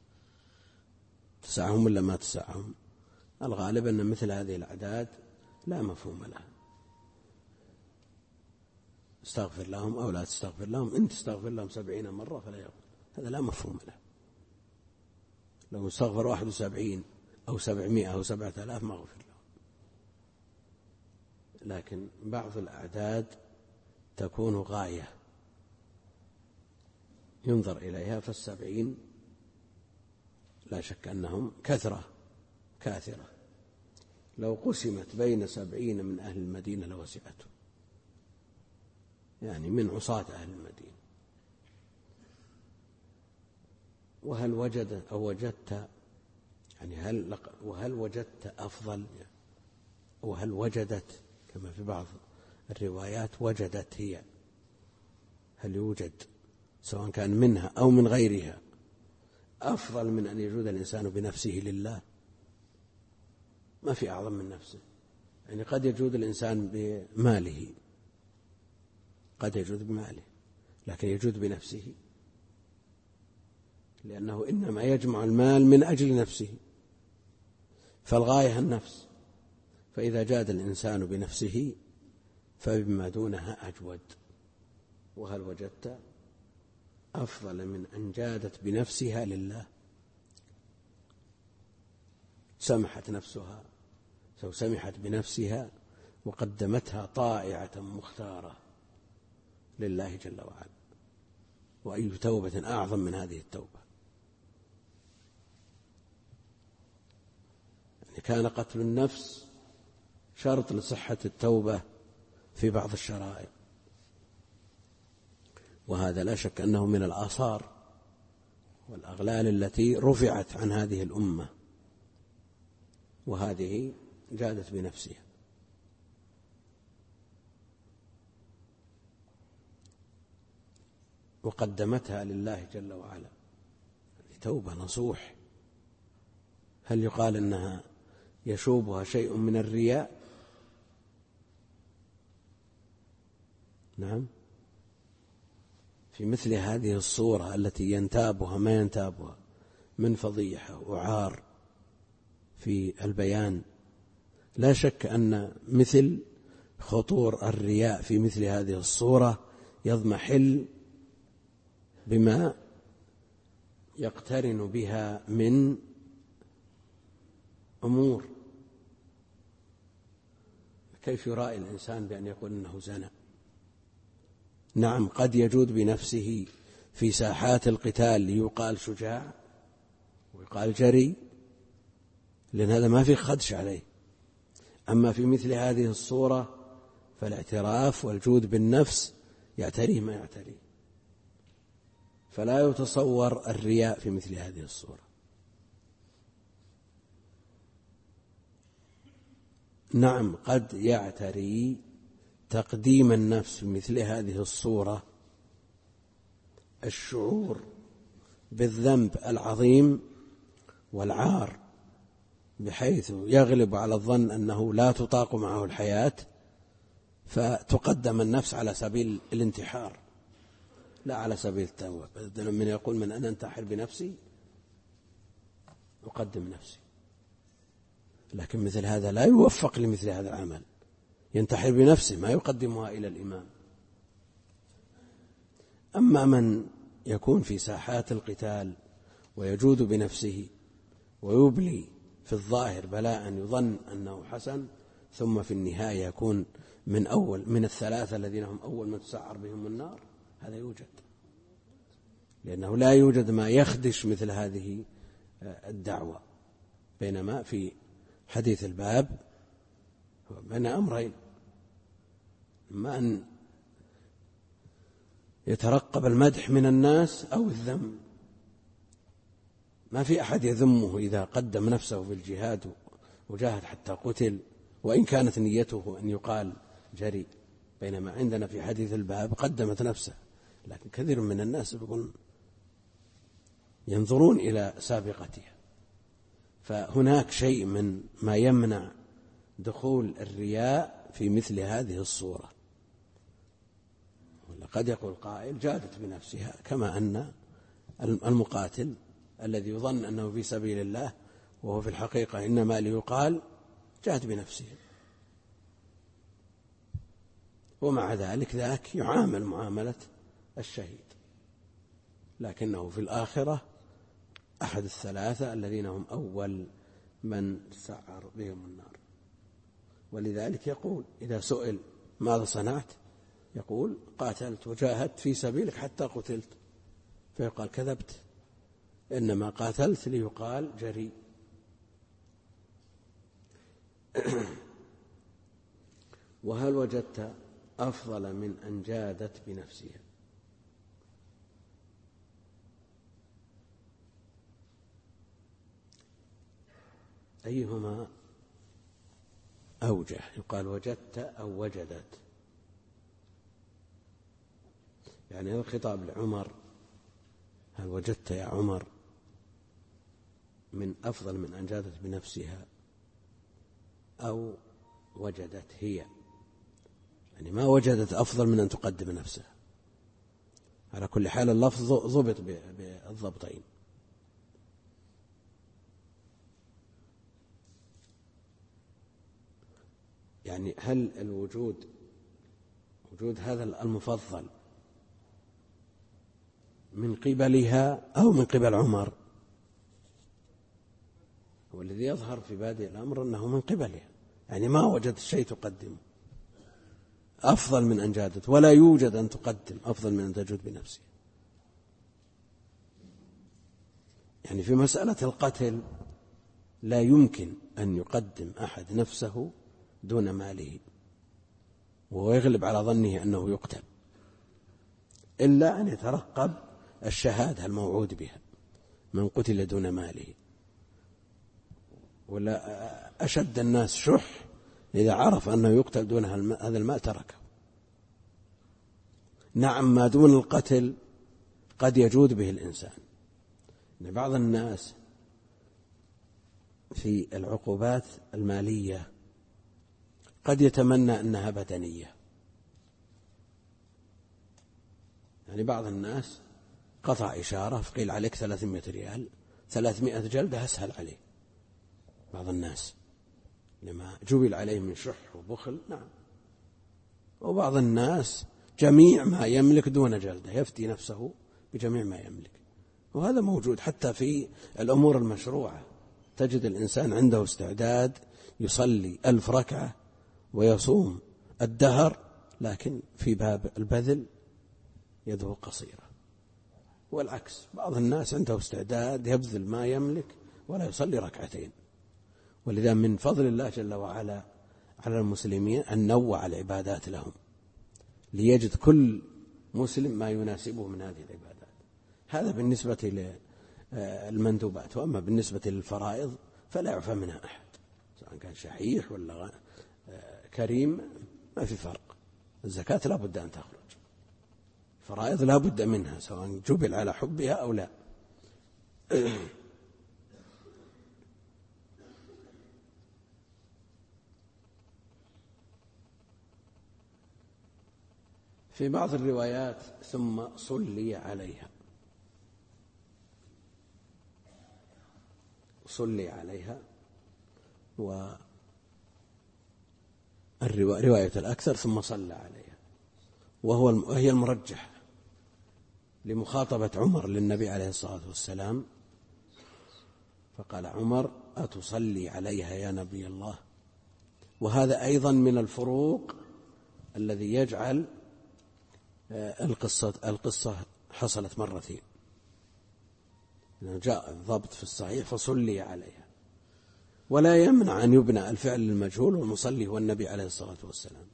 تسعهم ولا ما تسعهم؟ الغالب أن مثل هذه الأعداد لا مفهوم لها. استغفر لهم أو لا تستغفر لهم، إن تستغفر لهم 70 مرة فلا يغفر، هذا لا مفهوم له. لو استغفر 71 أو 700 أو 7000 ما غفر لهم. لكن بعض الأعداد تكون غاية ينظر إليها، ف70 لا شك أنهم كاثرة، لو قسمت بين 70 من أهل المدينة لوسعتهم، يعني من عصاة أهل المدينة. وهل وجدت يعني وهل وجدت أفضل، وهل وجدت كما في بعض الروايات وجدت هي، هل يوجد سواء كان منها أو من غيرها أفضل من أن يجود الإنسان بنفسه لله؟ ما في أعظم من نفسه. يعني قد يجود الإنسان بماله، لكن يجود بنفسه، لأنه إنما يجمع المال من أجل نفسه، فالغاية النفس. فإذا جاد الإنسان بنفسه فبما دونها أجود. وهل وجدت أفضل من أن جادت بنفسها لله؟ سمحت بنفسها وقدمتها طائعة مختارة لله جل وعلا. وأي توبة أعظم من هذه التوبة؟ يعني كان قتل النفس شرط لصحة التوبة في بعض الشرائع، وهذا لا شك أنه من الآثار والأغلال التي رفعت عن هذه الأمة، وهذه جادت بنفسها. وقدمتها لله جل وعلا، توبة نصوح. هل يقال أنها يشوبها شيء من الرياء؟ نعم، في مثل هذه الصورة التي ينتابها ما ينتابها من فضيحة وعار في البيان، لا شك أن مثل خطور الرياء في مثل هذه الصورة يضمحل بما يقترن بها من أمور. كيف يرائي الإنسان بأن يقول إنه زنى؟ نعم، قد يجود بنفسه في ساحات القتال ليقال شجاع ويقال جري، لأن هذا ما في خدش عليه. أما في مثل هذه الصورة فالاعتراف والجود بالنفس يعتريه ما يعتريه، فلا يتصور الرياء في مثل هذه الصورة. نعم، قد يعتري تقديم النفس في مثل هذه الصورة الشعور بالذنب العظيم والعار، بحيث يغلب على الظن أنه لا تطاق معه الحياة، فتقدم النفس على سبيل الانتحار لا على سبيل التوبة. بدلا من يقول من أنا أنتحر بنفسي أقدم نفسي، لكن مثل هذا لا يوفق لمثل هذا العمل، ينتحر بنفسه ما يقدمها إلى الإمام. أما من يكون في ساحات القتال ويجود بنفسه ويبلي في الظاهر بلاء يظن أنه حسن، ثم في النهاية يكون من الثلاثة الذين هم أول من تسعر بهم النار، هذا يوجد، لأنه لا يوجد ما يخدش مثل هذه الدعوة. بينما في حديث الباب بين أمرين: إما أن يترقب المدح من الناس أو الذم. ما في أحد يذمه إذا قدم نفسه في الجهاد وجاهد حتى قتل، وإن كانت نيته أن يقال جريء. بينما عندنا في حديث الباب قدمت نفسه، لكن كثير من الناس ينظرون إلى سابقتها. فهناك شيء من ما يمنع دخول الرياء في مثل هذه الصورة. قد يقول قائل جادت بنفسها، كما أن المقاتل الذي يظن أنه في سبيل الله وهو في الحقيقة إنما ليقال جاد بنفسه، ومع ذلك ذاك يعامل معاملة الشهيد، لكنه في الآخرة أحد الثلاثة الذين هم أول من تسعر بهم النار. ولذلك يقول إذا سئل ماذا صنعت يقول قاتلت وجاهدت في سبيلك حتى قتلت، فيقال كذبت، إنما قاتلت ليقال جريء. وهل وجدت أفضل من أن جادت بنفسها؟ أيهما أوجه؟ يقال وجدت أو وجدت، يعني هذا الخطاب لعمر: هل وجدت يا عمر من أفضل من أن جادت بنفسها، أو وجدت هي، يعني ما وجدت أفضل من أن تقدم نفسها. على كل حال اللفظ ضبط بالضبطين. يعني هل وجود هذا المفضل من قبلها أو من قبل عمر؟ والذي يظهر في بادئ الأمر أنه من قبلها، يعني ما وجدت شيء تقدمه. أفضل من أن جادت، ولا يوجد أن تقدم أفضل من أن تجود بنفسها. يعني في مسألة القتل لا يمكن أن يقدم أحد نفسه دون ماله، ويغلب على ظنه أنه يقتل، إلا أن يترقب الشهادة الموعود بها من قتل دون ماله. ولا أشد الناس شح إذا عرف أنه يقتل دون هذا المال تركه. نعم، ما دون القتل قد يجود به الإنسان. بعض الناس في العقوبات المالية قد يتمنى أنها بدنية. يعني بعض الناس قطع إشارة فقيل عليك 300 ريال، 300 جلدة أسهل عليه. بعض الناس لما جبل عليه من شح وبخل. نعم. وبعض الناس جميع ما يملك دون جلدة، يفتي نفسه بجميع ما يملك. وهذا موجود حتى في الأمور المشروعة، تجد الإنسان عنده استعداد يصلي 1000 ركعة ويصوم الدهر، لكن في باب البذل يده قصيرة. والعكس، بعض الناس عنده استعداد يبذل ما يملك ولا يصلي ركعتين. ولذا من فضل الله جل وعلا على المسلمين أن نوع العبادات لهم، ليجد كل مسلم ما يناسبه من هذه العبادات. هذا بالنسبة للمندوبات. وأما بالنسبة للفرائض فلا يعفى منها أحد، سواء كان شحيح ولا كريم، ما في فرق. الزكاة لا بد أن تخرج، فرائض لا بد منها سواء جبل على حبها أو لا. في بعض الروايات ثم صلي عليها، صلي عليها. ورواية الأكثر ثم صلى عليها، وهي المرجح لمخاطبة عمر للنبي عليه الصلاة والسلام. فقال عمر: أتصلي عليها يا نبي الله؟ وهذا أيضا من الفروق الذي يجعل القصة حصلت مرتين. جاء الضبط في الصحيح فصلي عليها، ولا يمنع أن يبنى الفعل المجهول والمصلي هو النبي عليه الصلاة والسلام.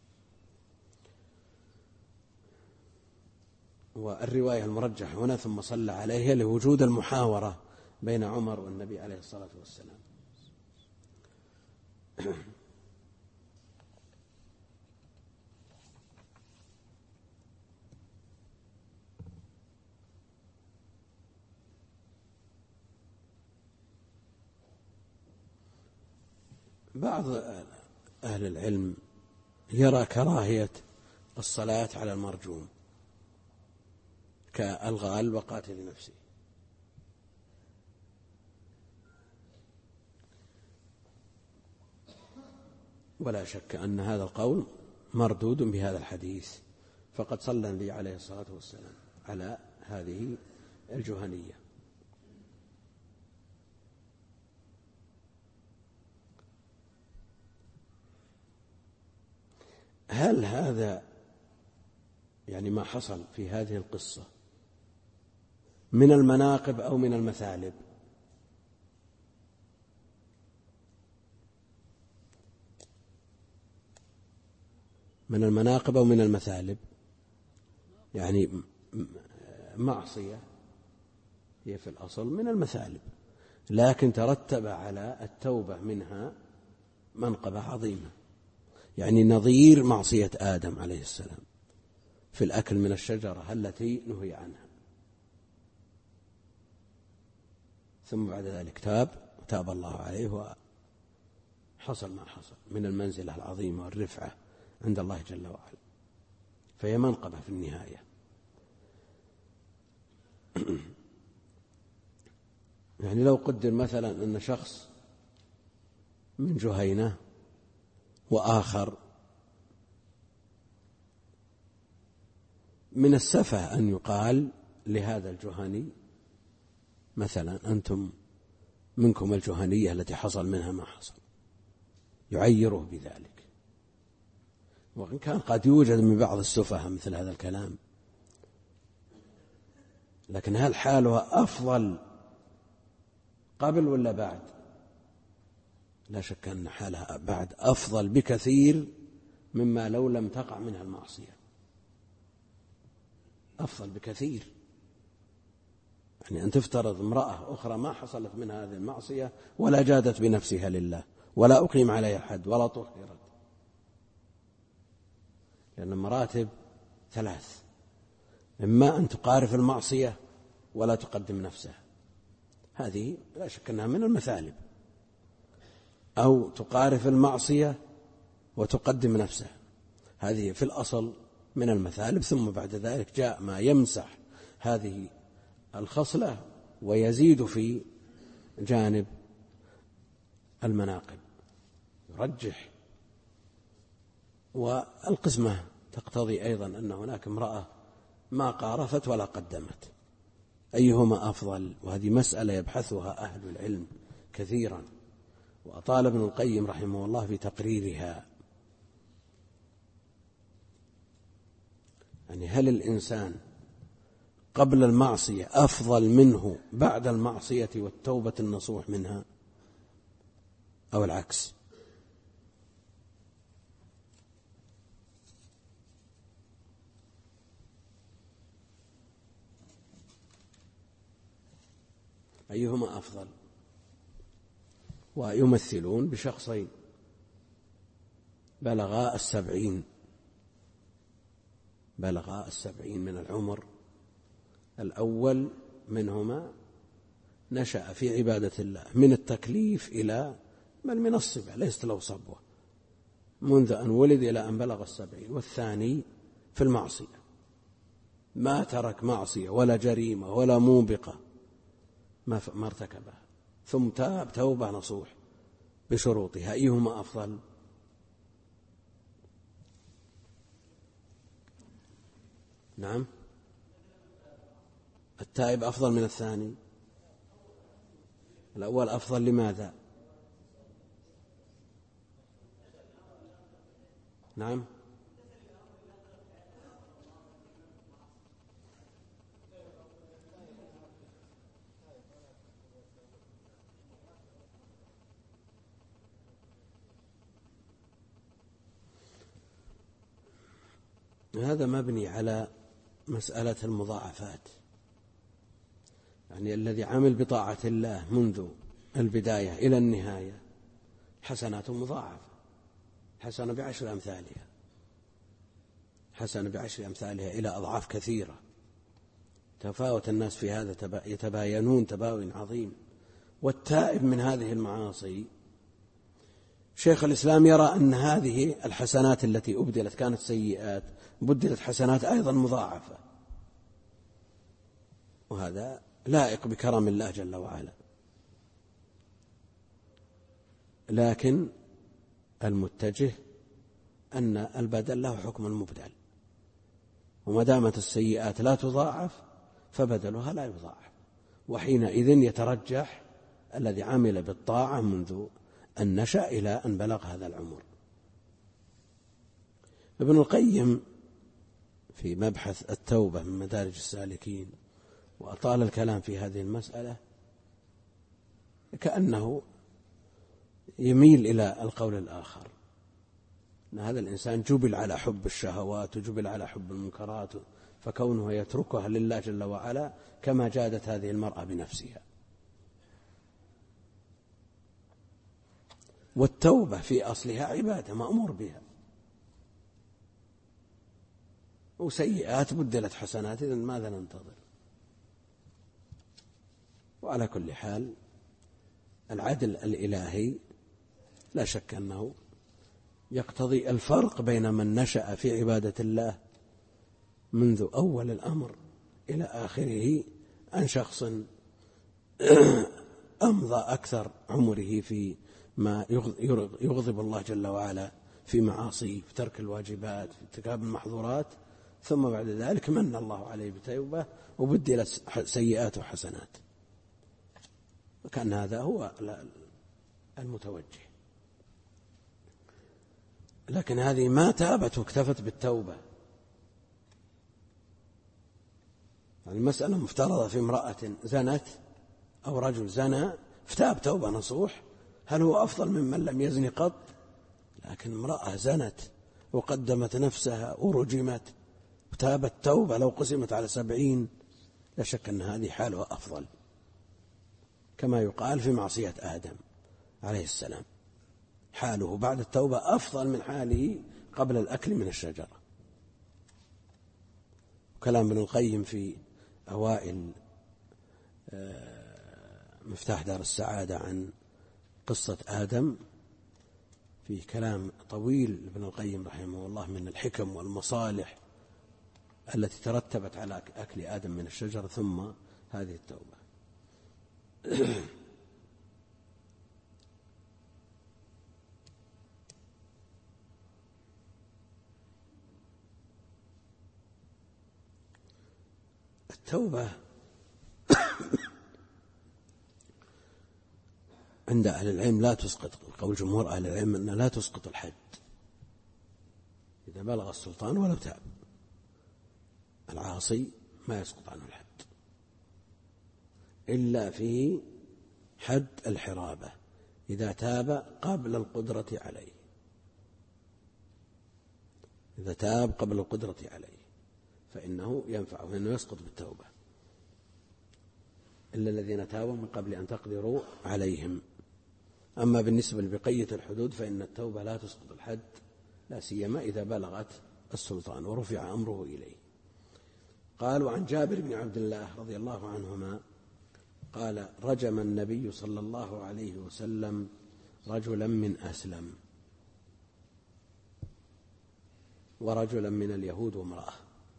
والرواية المرجحة هنا ثم صلى عليها لوجود المحاورة بين عمر والنبي عليه الصلاة والسلام. بعض أهل العلم يرى كراهية الصلاة على المرجوم كالغال وقاتل نفسه، ولا شك أن هذا القول مردود بهذا الحديث، فقد صلى النبي عليه الصلاة والسلام على هذه الجهنية. هل هذا يعني ما حصل في هذه القصة من المناقب أو من المثالب؟ من المناقب أو من المثالب؟ يعني معصية هي في الأصل من المثالب، لكن ترتب على التوبة منها منقبة عظيمة، يعني نظير معصية آدم عليه السلام في الأكل من الشجرة التي نهي عنها. ثم بعد ذلك تاب الله عليه وحصل ما حصل من المنزلة العظيمة والرفعة عند الله جل وعلا، فهي منقبة في النهاية. يعني لو قدر مثلا أن شخص من جهينة وآخر من السفة أن يقال لهذا الجهني مثلا: أنتم منكم الجهنية التي حصل منها ما حصل، يعيره بذلك. وإن كان قد يوجد من بعض السفهاء مثل هذا الكلام، لكن هل حالها أفضل قبل ولا بعد؟ لا شك أن حالها بعد أفضل بكثير مما لو لم تقع منها المعصية، أفضل بكثير. يعني أن تفترض امرأة أخرى ما حصلت منها هذه المعصية ولا جادت بنفسها لله ولا أقيم عليها الحد ولا طهرت، لأن المراتب ثلاث: إما أن تقارف المعصية ولا تقدم نفسها، هذه لا شك أنها من المثالب، أو تقارف المعصية وتقدم نفسها، هذه في الأصل من المثالب. ثم بعد ذلك جاء ما يمسح هذه الخصلة ويزيد في جانب المناقب، يرجح. والقسمة تقتضي أيضا أن هناك امرأة ما قارفت ولا قدمت، أيهما أفضل؟ وهذه مسألة يبحثها أهل العلم كثيرا، وأطال ابن القيم رحمه الله في تقريرها. يعني هل الإنسان قبل المعصية أفضل منه بعد المعصية والتوبة النصوح منها، أو العكس؟ أيهما أفضل؟ ويمثلون بشخصين بلغا 70 من العمر. الأول منهما نشأ في عبادة الله من التكليف إلى بل من الصبا، ليست له صبوة، منذ أن ولد إلى أن بلغ 70. والثاني في المعصية، ما ترك معصية ولا جريمة ولا موبقة ما ارتكبها، ثم تاب توبة نصوح بشروطها. أيهما أفضل؟ نعم، التائب أفضل من الثاني. الأول أفضل لماذا؟ نعم، هذا مبني على مسألة المضاعفات. يعني الذي عمل بطاعة الله منذ البداية إلى النهاية حسنات مضاعفة، حسنة بعشر أمثالها إلى أضعاف كثيرة. تفاوت الناس في هذا، يتباينون تباين عظيم. والتائب من هذه المعاصي شيخ الإسلام يرى أن هذه الحسنات التي أبدلت كانت سيئات، بدلت حسنات أيضا مضاعفة، وهذا لائق بكرم الله جل وعلا. لكن المتجه أن البدل له حكم المبدل، وما دامت السيئات لا تضاعف فبدلها لا يضاعف، وحينئذ يترجح الذي عمل بالطاعة منذ أن نشأ إلى أن بلغ هذا العمر. ابن القيم في مبحث التوبة من مدارج السالكين وأطال الكلام في هذه المسألة، كأنه يميل إلى القول الآخر، أن هذا الإنسان جبل على حب الشهوات وجبل على حب المنكرات، فكونه يتركها لله جل وعلا كما جادت هذه المرأة بنفسها. والتوبة في أصلها عبادة مأمور بها، وسيئات بدلت حسنات، إذن ماذا ننتظر؟ وعلى كل حال العدل الإلهي لا شك أنه يقتضي الفرق بين من نشأ في عبادة الله منذ أول الأمر إلى آخره عن شخص أمضى أكثر عمره في ما يغضب الله جل وعلا في معاصيه، في ترك الواجبات، في ارتكاب المحظورات، ثم بعد ذلك من الله عليه بتوبة وبدلت سيئات وحسنات. وكان هذا هو المتوجه. لكن هذه ما تابت واكتفت بالتوبة. المسألة مفترضة في امرأة زنت أو رجل زنى فتاب توبة نصوح، هل هو أفضل ممن لم يزن قط؟ لكن امرأة زنت وقدمت نفسها ورجمت وتابت توبة لو قسمت على 70 لا شك أن هذه حالها أفضل، كما يقال في معصية آدم عليه السلام، حاله بعد التوبة أفضل من حاله قبل الأكل من الشجرة. كلام ابن القيم في أوائل مفتاح دار السعادة عن قصة آدم في كلام طويل ابن القيم رحمه الله من الحكم والمصالح التي ترتبت على أكل آدم من الشجرة ثم هذه التوبة. التوبة عند أهل العلم لا تسقط، قول جمهور أهل العلم أنها لا تسقط الحد إذا بلغ السلطان ولو تاب. العاصي ما يسقط عنه الحد إلا في حد الحرابة إذا تاب قبل القدرة عليه، إذا تاب قبل القدرة عليه فإنه ينفعه، فإنه يسقط بالتوبة، إلا الذين تابوا من قبل أن تقدروا عليهم. أما بالنسبة لبقية الحدود فإن التوبة لا تسقط الحد، لا سيما إذا بلغت السلطان ورفع أمره إليه. قال: وعن جابر بن عبد الله رضي الله عنهما قال: رجم النبي صلى الله عليه وسلم رجلا من أسلم ورجلا من اليهود وامرأة.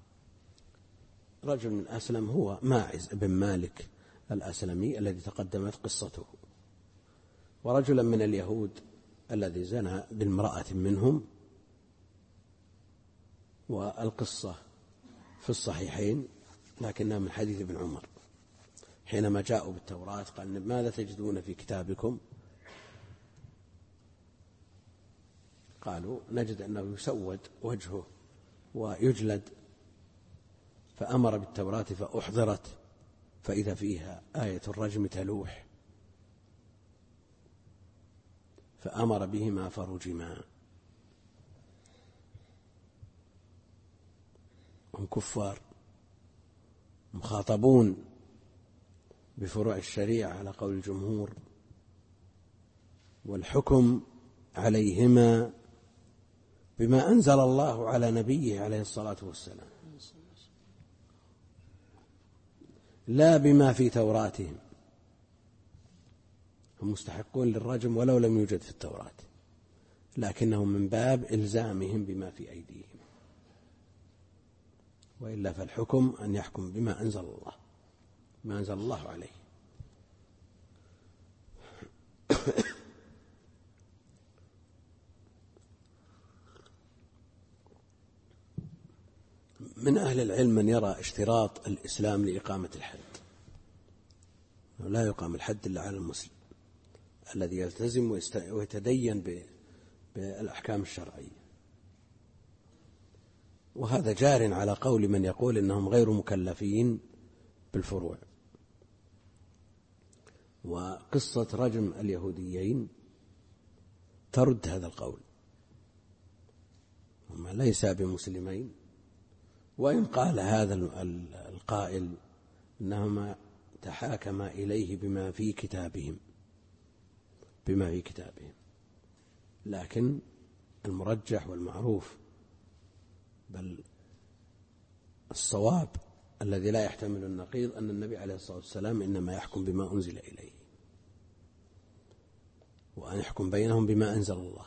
رجل من أسلم هو ماعز بن مالك الأسلمي الذي تقدمت قصته، ورجلا من اليهود الذي زنى بامرأة منهم، والقصة في الصحيحين لكنها من حديث ابن عمر حينما جاءوا بالتوراة قال: ماذا تجدون في كتابكم؟ قالوا: نجد أنه يسود وجهه ويجلد، فأمر بالتوراة فأحضرت فإذا فيها آية الرجم تلوح، فأمر بهما فرجما. هم كفار مخاطبون بفروع الشريعة على قول الجمهور، والحكم عليهما بما أنزل الله على نبيه عليه الصلاة والسلام لا بما في توراتهم. هم مستحقون للرجم ولو لم يوجد في التوراة، لكنهم من باب إلزامهم بما في أيديهم، وإلا فالحكم أن يحكم بما أنزل الله، ما أنزل الله عليه. من أهل العلم من يرى اشتراط الإسلام لإقامة الحد، لا يقام الحد إلا على المسلم الذي يلتزم ويتدين بالأحكام الشرعية، وهذا جار على قول من يقول إنهم غير مكلفين بالفروع. وقصة رجم اليهوديين ترد هذا القول، هم ليس بمسلمين، وإن قال هذا القائل إنهما تحاكما إليه بما في كتابهم، لكن المرجح والمعروف بل الصواب الذي لا يحتمل النقيض أن النبي عليه الصلاة والسلام إنما يحكم بما أنزل إليه، وأن يحكم بينهم بما أنزل الله،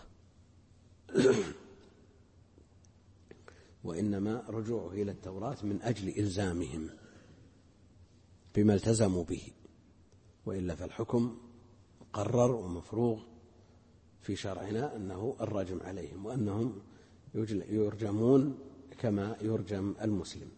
وإنما رجوعه إلى التوراة من أجل إلزامهم بما التزموا به، وإلا فالحكم مقرر ومفروغ في شرعنا أنه الرجم عليهم، وأنهم يرجمون كما يرجم المسلم.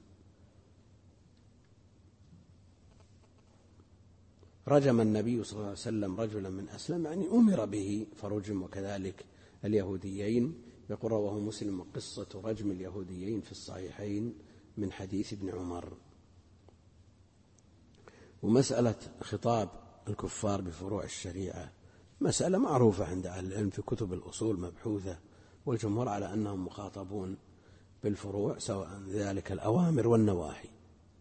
رجم النبي صلى الله عليه وسلم رجلا من أسلم، يعني أمر به فرجم، وكذلك اليهوديين يقول رواه مسلم قصة رجم اليهوديين في الصحيحين من حديث ابن عمر. ومسألة خطاب الكفار بفروع الشريعة مسألة معروفة عند أهل العلم في كتب الأصول مبحوثة، والجمهور على أنهم مخاطبون بالفروع سواء ذلك الأوامر والنواهي،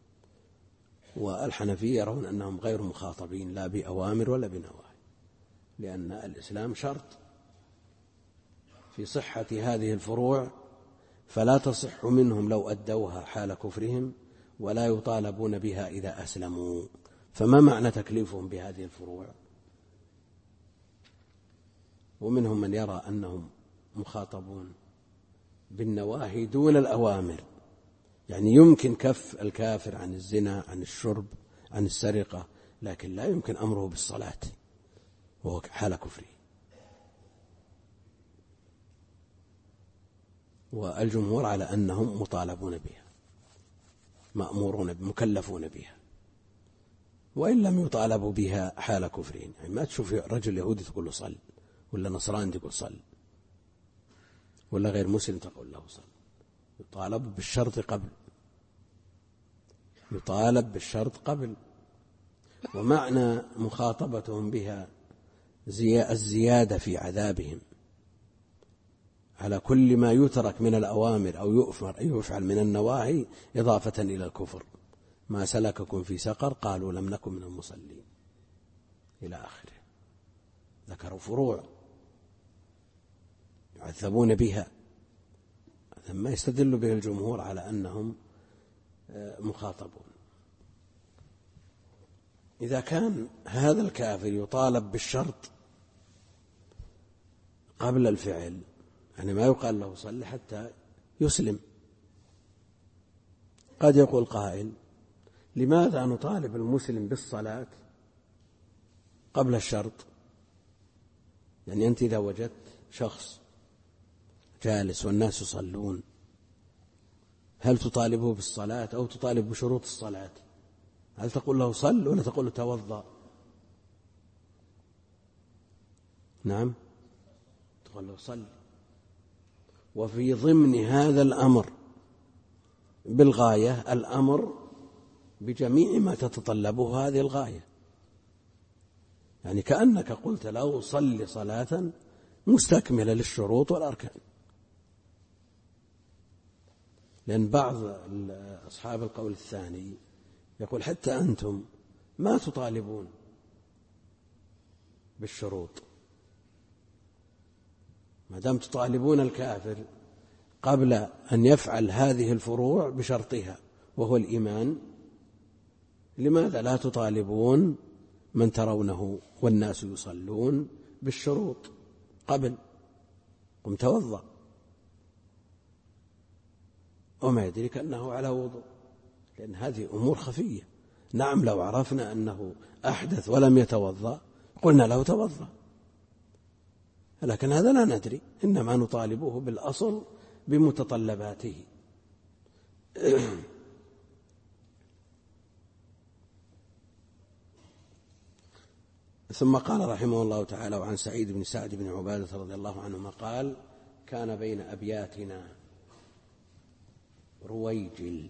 والحنفية يرون أنهم غير مخاطبين لا بأوامر ولا بنواهي، لأن الإسلام شرط في صحة هذه الفروع، فلا تصح منهم لو أدوها حال كفرهم، ولا يطالبون بها إذا أسلموا. فما معنى تكليفهم بهذه الفروع؟ ومنهم من يرى أنهم مخاطبون بالنواهي دون الأوامر، يعني يمكن كف الكافر عن الزنا، عن الشرب، عن السرقة، لكن لا يمكن أمره بالصلاة وهو حال كفره. والجمهور على أنهم مطالبون بها، مأمورون مكلفون بها، وإن لم يطالبوا بها حال كفرهم. يعني ما تشوف رجل يهودي تقول له صل، ولا نصراني تقول صل، ولا غير مسلم تقول له صل. يطالب بالشرط قبل، يطالب بالشرط قبل. ومعنى مخاطبتهم بها الزيادة في عذابهم على كل ما يترك من الأوامر أو يفعل من النواهي إضافة إلى الكفر. ما سلككم في سقر؟ قالوا لم نكن من المصلين، إلى آخره. ذكروا فروع يعذبون بها، ثم يستدل به الجمهور على أنهم مخاطبون. إذا كان هذا الكافر يطالب بالشرط قبل الفعل، يعني ما يقال له صل حتى يسلم. قد يقول قائل لماذا نطالب المسلم بالصلاة قبل الشرط؟ يعني أنت إذا وجدت شخص جالس والناس يصلون، هل تطالبه بالصلاة أو تطالب بشروط الصلاة؟ هل تقول له صل ولا تقول له توضأ؟ نعم، تقول له صل. وفي ضمن هذا الأمر بالغاية الأمر بجميع ما تتطلبه هذه الغاية، يعني كأنك قلت له صل صلاة مستكملة للشروط والأركان. لأن بعض أصحاب القول الثاني يقول حتى أنتم ما تطالبون بالشروط، ما دام تطالبون الكافر قبل أن يفعل هذه الفروع بشرطها وهو الإيمان، لماذا لا تطالبون من ترونه والناس يصلون بالشروط قبل؟ قم توضأ وما يدريك أنه على وضوء، لأن هذه أمور خفية. نعم، لو عرفنا أنه أحدث ولم يتوضأ قلنا له توضأ، لكن هذا لا ندري، إنما نطالبه بالأصل بمتطلباته. ثم قال رحمه الله تعالى: وعن سعيد بن سعد بن عبادة رضي الله عنهما قال: كان بين أبياتنا رويجل.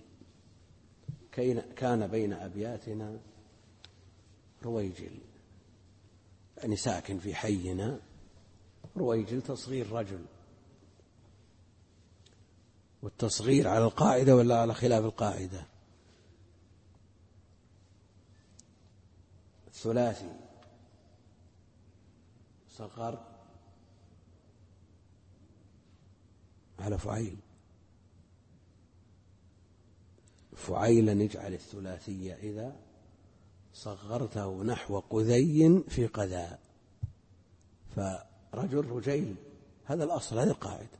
كان بين أبياتنا رويجل، يعني ساكن في حينا. رويجل تصغير رجل، والتصغير على القاعدة ولا على خلاف القاعدة؟ الثلاثي صغر على فعيل، فعيلا نجعل الثلاثية إذا صغرته نحو قذي في قذاء، فرجل رجيل، هذا الأصل، هذه القاعدة.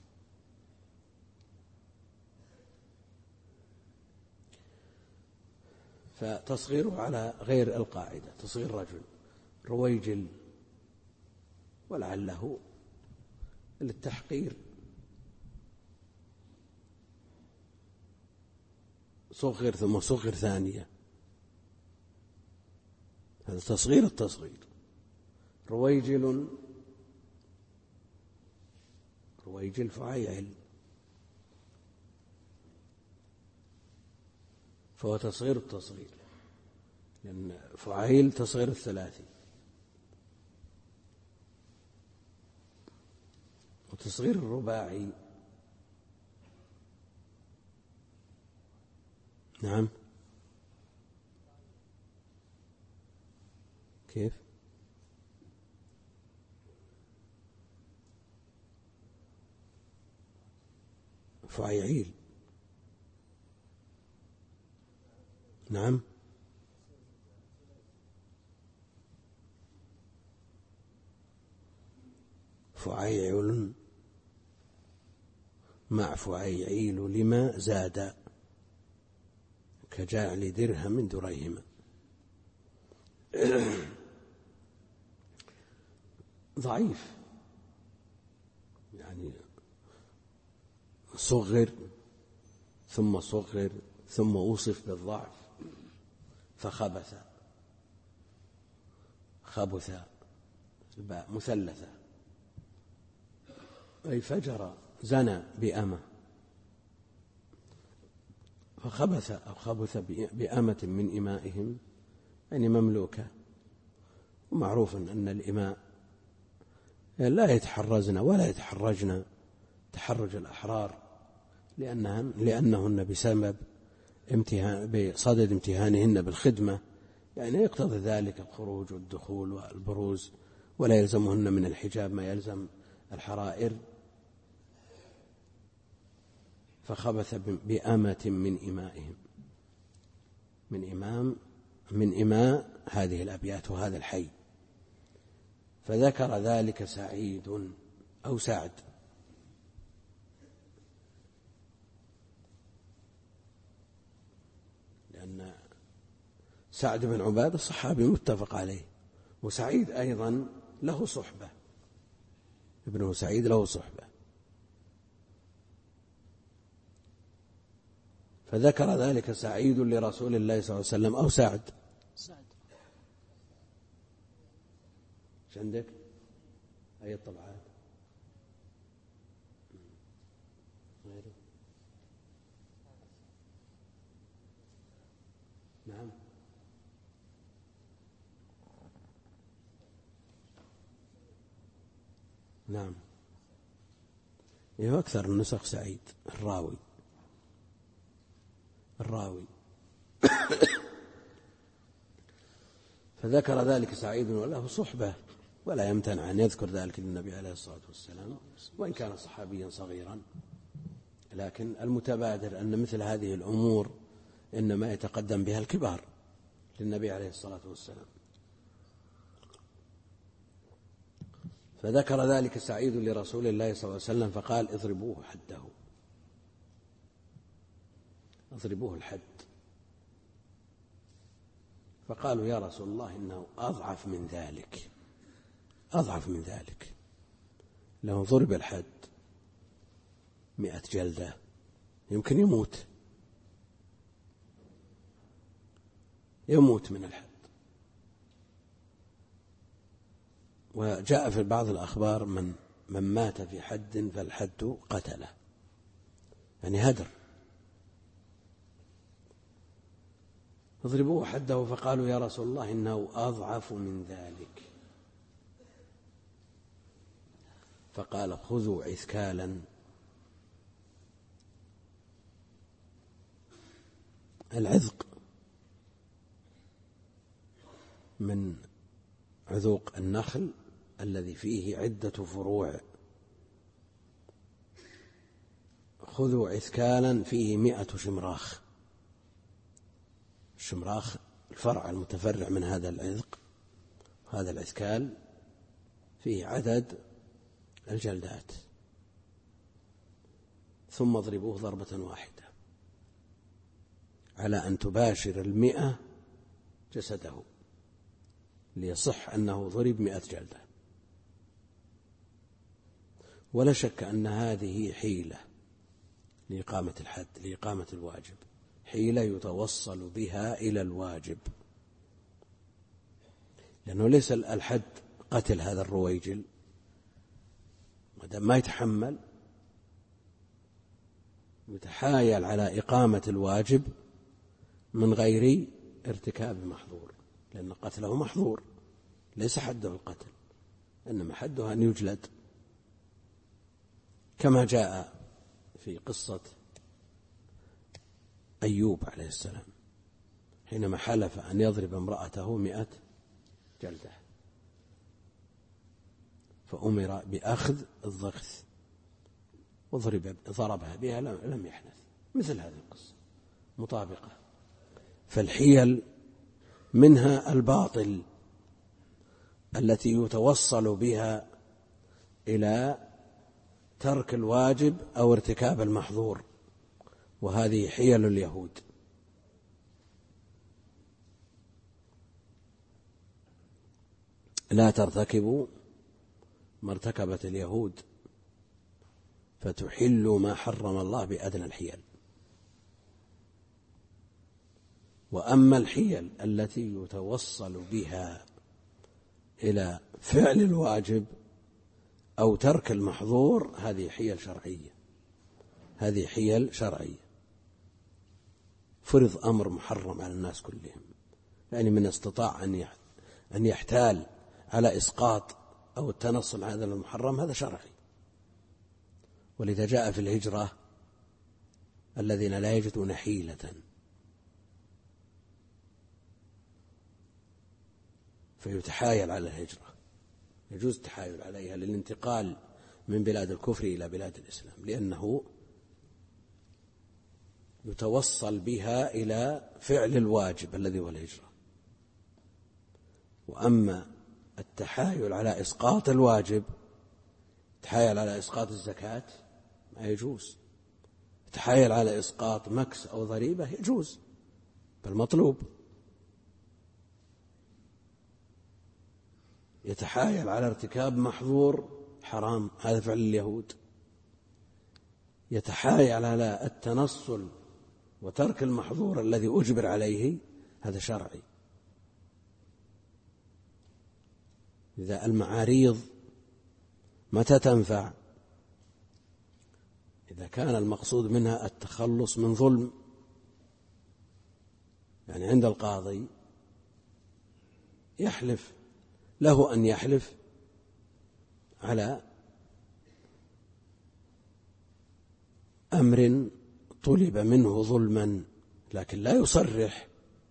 فتصغيره على غير القاعدة، تصغير رجل رويجل، ولعله للتحقير، صغر ثم صغر ثانية، هذا تصغير التصغير. رويجل الرويجل فعيعل، فهو تصغير التصغير، لأن فعيل تصغير الثلاثي، وتصغير الرباعي نعم. كيف؟ فعيعيل نعم. فعيعل مع فعيعيل لما زاد كجعل درهم دريهم. ضعيف يعني صغر ثم صغر ثم وصف بالضعف فخبث، خبث الباء مثلثة، أي فجر زنى بأمة، فخبث أو خبث بأمة من إمائهم يعني مملوكة. ومعروف أن الإماء لا يتحرزن ولا يتحرجن تحرج الأحرار، لأنهن بسبب بصدد امتهانهن بالخدمة يعني يقتضي ذلك الخروج والدخول والبروز، ولا يلزمهن من الحجاب ما يلزم الحرائر. فخبث بأمة من إمائهم، من إماء هذه الأبيات وهذا الحي. فذكر ذلك سعيد أو سعد، لأن سعد بن عبادة الصحابي متفق عليه، وسعيد أيضا له صحبة، ابنه سعيد له صحبة، فذكر ذلك سعيد لرسول الله صلى الله عليه وسلم أو سعد. ايش عندك؟ أي الطبعات؟ غيره؟ نعم. نعم، أكثر النسخ سعيد الراوي فذكر ذلك سعيد وله صحبة، ولا يمتنع أن يذكر ذلك للنبي عليه الصلاة والسلام وإن كان صحابيا صغيرا. لكن المتبادر أن مثل هذه الأمور إنما يتقدم بها الكبار للنبي عليه الصلاة والسلام. فذكر ذلك سعيد لرسول الله صلى الله عليه وسلم فقال اضربوه حده، اضربوه الحد. فقالوا يا رسول الله إنه أضعف من ذلك، لو ضرب الحد 100 جلدة يمكن يموت من الحد. وجاء في بعض الأخبار من مات في حد فالحد قتله، يعني هدر. اضربوه حده. فقالوا يا رسول الله إنه أضعف من ذلك. فقال خذوا عثكالا، العذق من عذوق النخل الذي فيه عدة فروع، خذوا عثكالا فيه 100 شمراخ. الشمراخ الفرع المتفرع من هذا العذق، هذا العثكال فيه عدد الجلدات، ثم اضربوه ضربة واحدة على أن تباشر 100 جسده ليصح أنه ضرب 100 جلدة. ولا شك أن هذه حيلة لإقامة الحد، لإقامة الواجب، حيلة يتوصل بها إلى الواجب، لأنه ليس الحد قتل هذا الرويجل ما يتحمل يتحايل على إقامة الواجب من غير ارتكاب محظور، لأن قتله محظور، ليس حده القتل، إنما حده أن يجلد، كما جاء في قصة أيوب عليه السلام حينما حلف أن يضرب امرأته 100 جلدة، فأمر بأخذ الضغث ضربها بها لم يحنث. مثل هذه القصة مطابقة. فالحيل منها الباطل التي يتوصل بها إلى ترك الواجب أو ارتكاب المحظور، وهذه حيل اليهود. لا ترتكبوا ما ارتكبت اليهود فتحلوا ما حرم الله بأدنى الحيل. وأما الحيل التي يتوصل بها إلى فعل الواجب أو ترك المحظور هذه حيل شرعية، هذه حيل شرعية. فرض أمر محرم على الناس كلهم، يعني من استطاع أن يحتال على إسقاط أو التنصل هذا المحرم، هذا شرعي. ولذا جاء في الهجرة الذين لا يجدون حيلة فيتحايل على الهجرة، يجوز التحايل عليها للانتقال من بلاد الكفر إلى بلاد الإسلام، لأنه يتوصل بها إلى فعل الواجب الذي هو الهجرة. وأما التحايل على إسقاط الواجب، التحايل على إسقاط الزكاة ما يجوز، التحايل على إسقاط مكس أو ضريبة يجوز بل مطلوب. يتحايل على ارتكاب محظور حرام، هذا فعل اليهود. يتحايل على التنصل وترك المحظور الذي أجبر عليه، هذا شرعي. إذا المعاريض متى تنفع؟ إذا كان المقصود منها التخلص من ظلم، يعني عند القاضي يحلف، له أن يحلف على أمر طلب منه ظلما، لكن لا يصرح،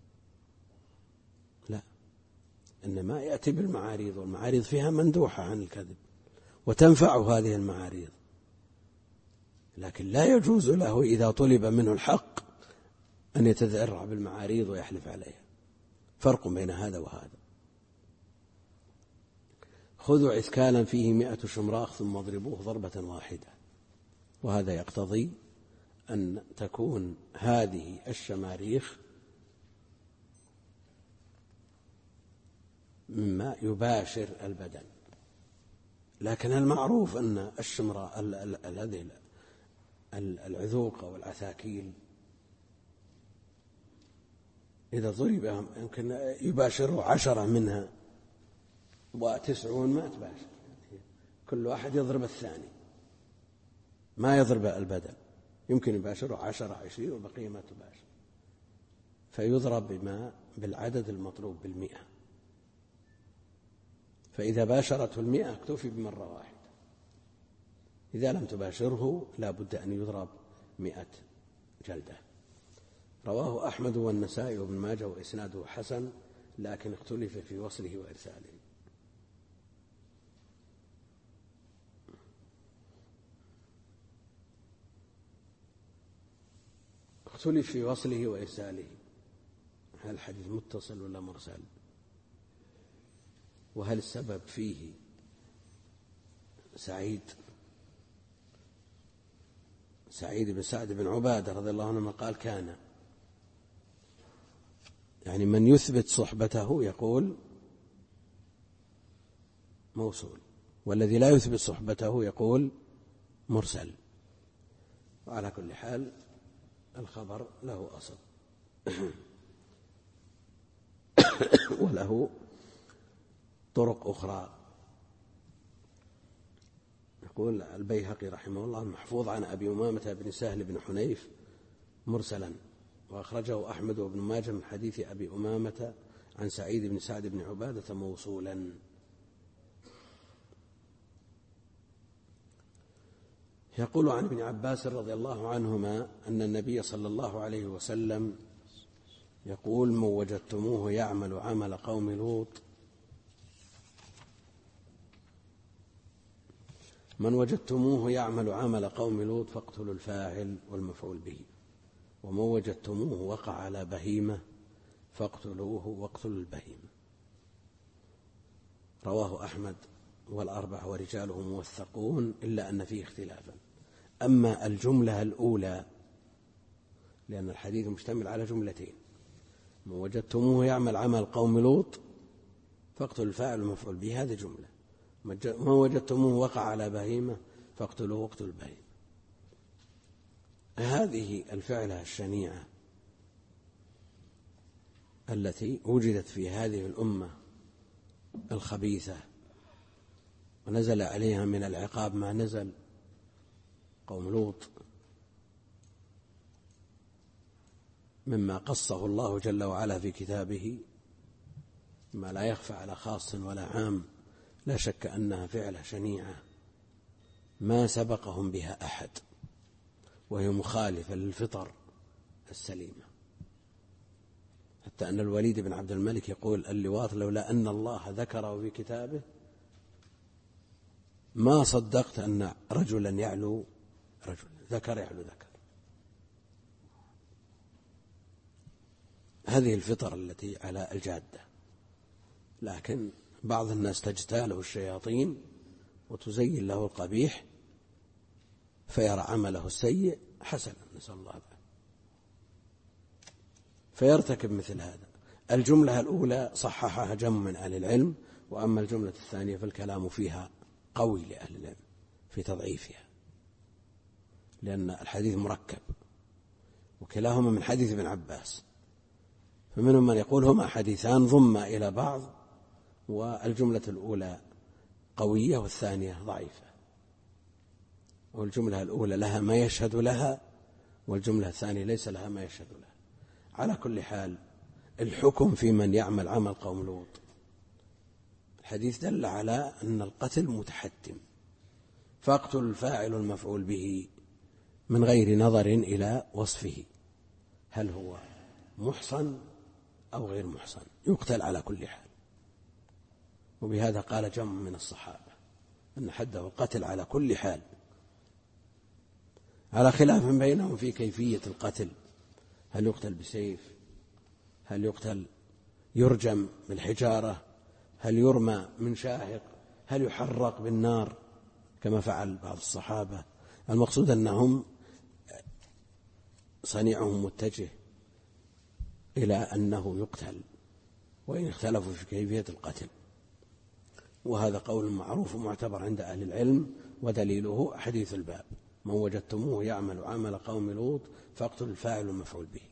لا، إنما يأتي بالمعاريض، والمعاريض فيها مندوحة عن الكذب وتنفع هذه المعاريض، لكن لا يجوز له إذا طلب منه الحق أن يتذرع بالمعاريض ويحلف عليها. فرق بين هذا وهذا. خذوا عثكالا فيه 100 شمراخ ثم اضربوه ضربة واحدة. وهذا يقتضي أن تكون هذه الشماريخ مما يباشر البدن، لكن المعروف أن هذه العذوق والعثاكيل إذا ضرب يمكن يباشر 10 منها، و90 ما تباشر، كل واحد يضرب الثاني، ما يضرب البدن، يمكن يباشره 10 20 والبقية ما تباشر، فيضرب بالعدد المطلوب ب100. فإذا باشرته 100 اكتفي بمرة واحدة، إذا لم تباشره لا بد أن يضرب 100 جلدة. رواه أحمد والنسائي وابن ماجه وإسناده حسن، لكن اختلف في وصله وإرساله. اختلف في وصله وإرساله، هل الحديث متصل ولا مرسل؟ وهل السبب فيه سعيد بن سعد بن عبادة رضي الله عنه قال كان، يعني من يثبت صحبته يقول موصول، والذي لا يثبت صحبته يقول مرسل. وعلى كل حال الخبر له أصل وله طرق أخرى. يقول البيهقي رحمه الله محفوظ عن أبي أمامة بن سهل بن حنيف مرسلا، وأخرجه أحمد وابن ماجه من حديث أبي أمامة عن سعيد بن سعد بن عبادة موصولا. يقول عن ابن عباس رضي الله عنهما أن النبي صلى الله عليه وسلم يقول: من وجدتموه يعمل عمل قوم لوط فاقتلوا الفاعل والمفعول به، ومن وجدتموه وقع على بهيمة فاقتلوه واقتلوا البهيمة. رواه أحمد والأربعة ورجاله موثقون إلا أن فيه اختلافا. أما الجملة الأولى، لأن الحديث مشتمل على جملتين: من وجدتموه يعمل عمل قوم لوط فاقتلوا الفاعل والمفعول به، هذه جملة. من وجدتموه وقع على بهيمة فاقتلوه واقتلوا البهيمة. هذه الفعلة الشنيعة التي وجدت في هذه الأمة الخبيثة ونزل عليها من العقاب ما نزل، قوم لوط، مما قصه الله جل وعلا في كتابه ما لا يخفى على خاص ولا عام، لا شك أنها فعلة شنيعة ما سبقهم بها أحد، وهي مخالفة للفطر السليمة. حتى أن الوليد بن عبد الملك يقول: اللواط لولا أن الله ذكره في كتابه ما صدقت أن رجلا يعلو رجل، ذكر يعلو ذكر. هذه الفطر التي على الجادة، لكن بعض الناس تجتاله الشياطين وتزين له القبيح فيرى عمله السيء حسنا، نسأل الله العافية، فيرتكب مثل هذا. الجملة الأولى صححها جمع من أهل العلم، وأما الجملة الثانية فالكلام فيها قوي لأهل العلم في تضعيفها، لأن الحديث مركب وكلاهما من حديث ابن عباس، فمنهم من يقول هما حديثان ضما إلى بعض، والجملة الأولى قوية والثانية ضعيفة، والجملة الأولى لها ما يشهد لها والجملة الثانية ليس لها ما يشهد لها. على كل حال، الحكم في من يعمل عمل قوم لوط، الحديث دل على أن القتل متحتم، فاقتل الفاعل المفعول به من غير نظر إلى وصفه، هل هو محصن أو غير محصن، يقتل على كل حال. وبهذا قال جمع من الصحابة أن حده القتل على كل حال، على خلاف بينهم في كيفية القتل، هل يقتل بسيف، هل يقتل يرجم بالحجارة، هل يرمى من شاهق، هل يحرق بالنار كما فعل بعض الصحابة. المقصود أنهم صنيعهم متجه إلى أنه يقتل، وإن اختلفوا في كيفية القتل، وهذا قول معروف ومعتبر عند أهل العلم، ودليله حديث الباب: من وجدتموه يعمل عمل قوم لوط فاقتلوا الفاعل والمفعول به.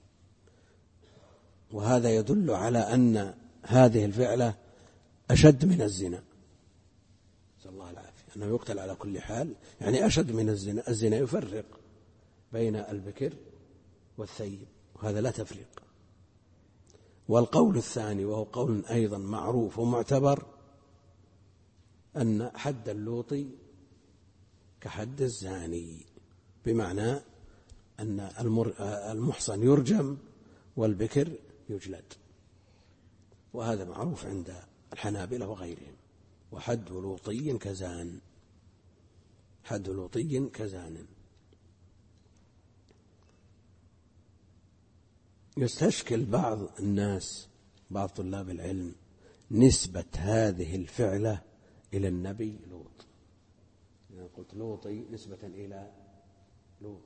وهذا يدل على أن هذه الفعلة أشد من الزنا، نسأل الله العافية، أنه يقتل على كل حال، يعني أشد من الزنا. الزنا يفرق بين البكر والثيب، وهذا لا تفريق. والقول الثاني، وهو قول أيضا معروف ومعتبر، أن حد اللوطي كحد الزاني، بمعنى أن المحصن يرجم والبكر يجلد، وهذا معروف عند الحنابلة وغيرهم. وحد لوطي كزان، حد لوطي كزان. يستشكل بعض الناس، بعض طلاب العلم، نسبة هذه الفعلة إلى النبي لوط. إذا قلت لوطي نسبة إلى لوط،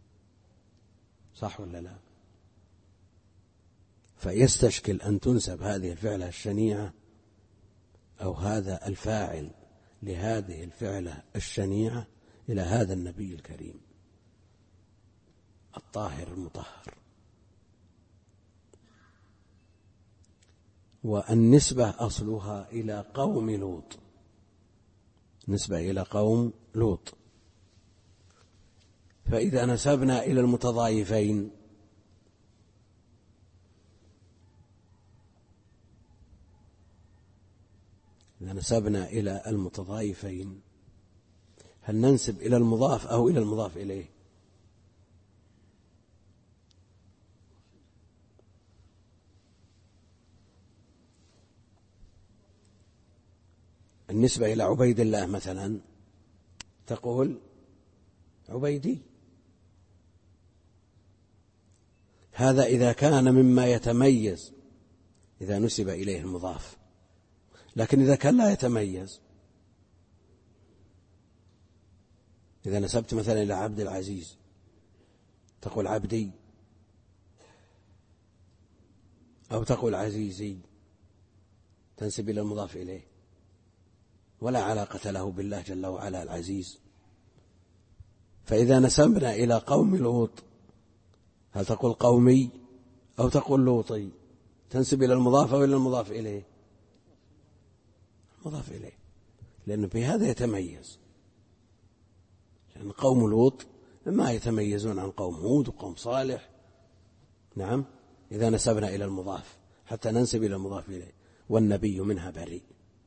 صح ولا لا؟ فيستشكل أن تنسب هذه الفعلة الشنيعة أو هذا الفاعل لهذه الفعلة الشنيعة إلى هذا النبي الكريم الطاهر المطهر. والنسبة أصلها إلى قوم لوط، نسبة إلى قوم لوط. فإذا نسبنا إلى المتضايفين هل ننسب إلى المضاف أو إلى المضاف إليه؟ النسبة إلى عبيد الله مثلا تقول عبيدي، هذا إذا كان مما يتميز إذا نسب إليه المضاف، لكن إذا كان لا يتميز، إذا نسبت مثلا إلى عبد العزيز تقول عبدي أو تقول عزيزي، تنسب إلى المضاف إليه ولا علاقة له بالله جل وعلا العزيز. فإذا نسبنا إلى قوم لوط هل تقول قومي أو تقول لوطي؟ تنسب إلى المضاف أو إلى المضاف إليه؟ المضاف إليه، لأنه بهذا يتميز، لأن قوم لوط ما يتميزون عن قوم هود وقوم صالح. نعم، إذا نسبنا إلى المضاف حتى ننسب إلى المضاف إليه، والنبي منها بريء.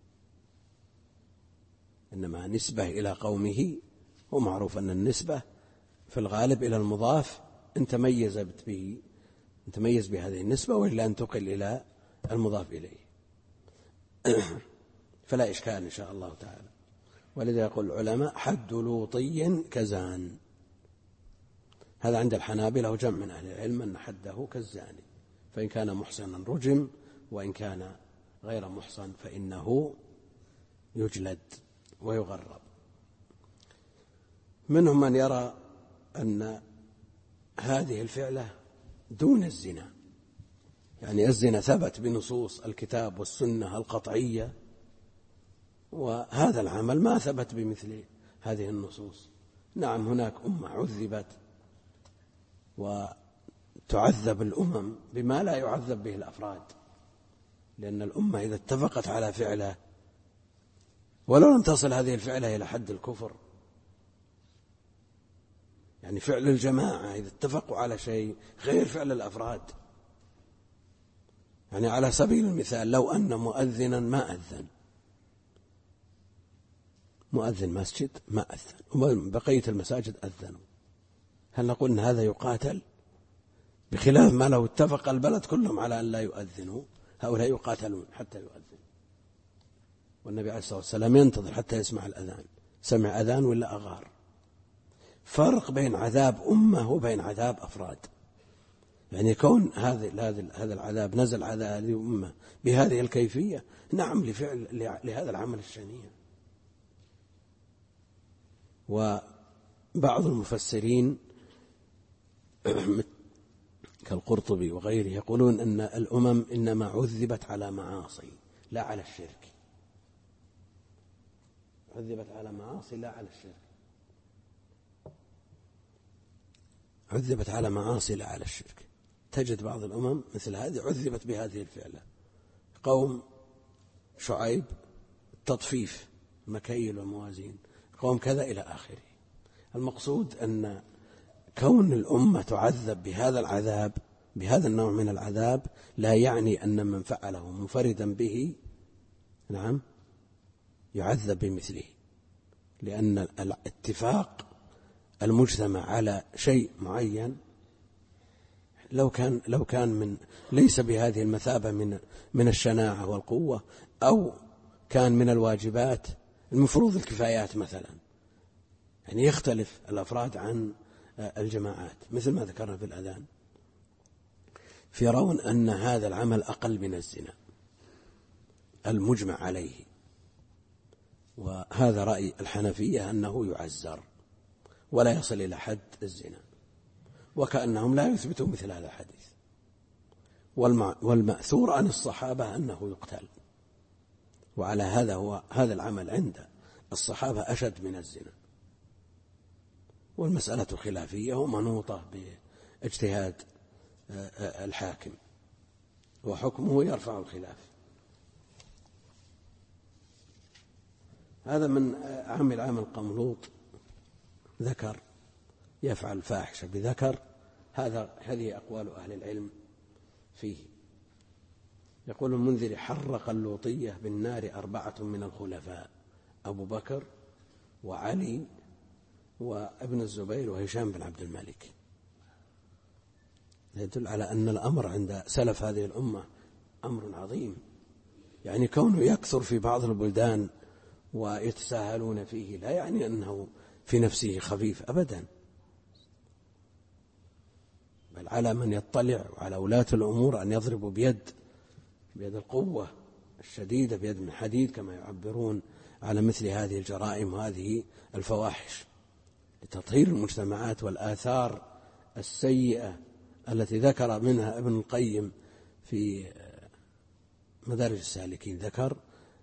إنما نسبة إلى قومه، ومعروف أن النسبة في الغالب إلى المضاف إن تميز بهذه النسبة، وإلا أن تقل إلى المضاف إليه. فلا إشكال إن شاء الله تعالى. ولذا يقول العلماء حد لوطي كزان. هذا عند الحنابلة وجمع من أهل العلم أن حده كالزاني، فإن كان محصنا رجم، وإن كان غير محصن فإنه يجلد ويغرب. منهم من يرى أن هذه الفعلة دون الزنا، يعني الزنا ثبت بنصوص الكتاب والسنة القطعية، وهذا العمل ما ثبت بمثل هذه النصوص. نعم، هناك أمة عذبت وتعذب الأمم بما لا يعذب به الأفراد، لأن الأمة إذا اتفقت على فعله ولو لم تصل هذه الفعلة إلى حد الكفر، يعني فعل الجماعة إذا اتفقوا على شيء غير فعل الأفراد. يعني على سبيل المثال، لو أن مؤذنا ما أذن، مؤذن مسجد ما أذن وبقية المساجد أذنوا، هل نقول أن هذا يقاتل؟ بخلاف ما لو اتفق البلد كلهم على أن لا يؤذنوا، هؤلاء يقاتلون حتى يؤذن. والنبي عليه الصلاة والسلام ينتظر حتى يسمع الأذان، سمع أذان ولا أغار. فرق بين عذاب أمة وبين عذاب أفراد. يعني كون هذا العذاب نزل على هذه الأمة بهذه الكيفية، نعم، لهذا العمل الشنيع. وبعض المفسرين كالقرطبي وغيره يقولون أن الأمم إنما عذبت على معاصي لا على الشرك، عذبت على معاصي لا على الشرك، عذبت على معاصي لا على الشرك. تجد بعض الأمم مثل هذه عذبت بهذه الفعلة. قوم شعيب تطفيف مكاييل وموازين، قوم كذا إلى آخره. المقصود أن كون الأمة تعذب بهذا العذاب، بهذا النوع من العذاب، لا يعني أن من فعله منفردا به نعم يعذب بمثله، لأن الاتفاق المجتمع على شيء معين لو كان من ليس بهذه المثابة من الشناعة والقوة، أو كان من الواجبات المفروض الكفايات مثلا، يعني يختلف الأفراد عن الجماعات، مثل ما ذكرنا في الأذان، فيرون أن هذا العمل أقل من الزنا المجمع عليه. وهذا رأي الحنفية أنه يعزر ولا يصل إلى حد الزنا، وكأنهم لا يثبتون مثل هذا الحديث. والمأثور عن الصحابة أنه يقتل، وعلى هذا العمل عند الصحابة أشد من الزنا. والمسألة خلافية ومنوطة باجتهاد الحاكم، وحكمه يرفع الخلاف. هذا من عمل عمل قوم لوط، ذكر يفعل فاحشة بذكر، هذه أقوال أهل العلم فيه. يقول المنذر: حرق اللوطية بالنار 4 من الخلفاء: أبو بكر وعلي وابن الزبير وهشام بن عبد الملك. يدل على أن الأمر عند سلف هذه الأمة أمر عظيم، يعني كونه يكثر في بعض البلدان ويتساهلون فيه لا يعني أنه في نفسه خفيف أبدا، بل على من يطلع وعلى ولاة الأمور أن يضربوا بيد القوة الشديدة، بيد من حديد كما يعبرون، على مثل هذه الجرائم وهذه الفواحش، لتطهير المجتمعات والآثار السيئة التي ذكر منها ابن القيم في مدارج السالكين. ذكر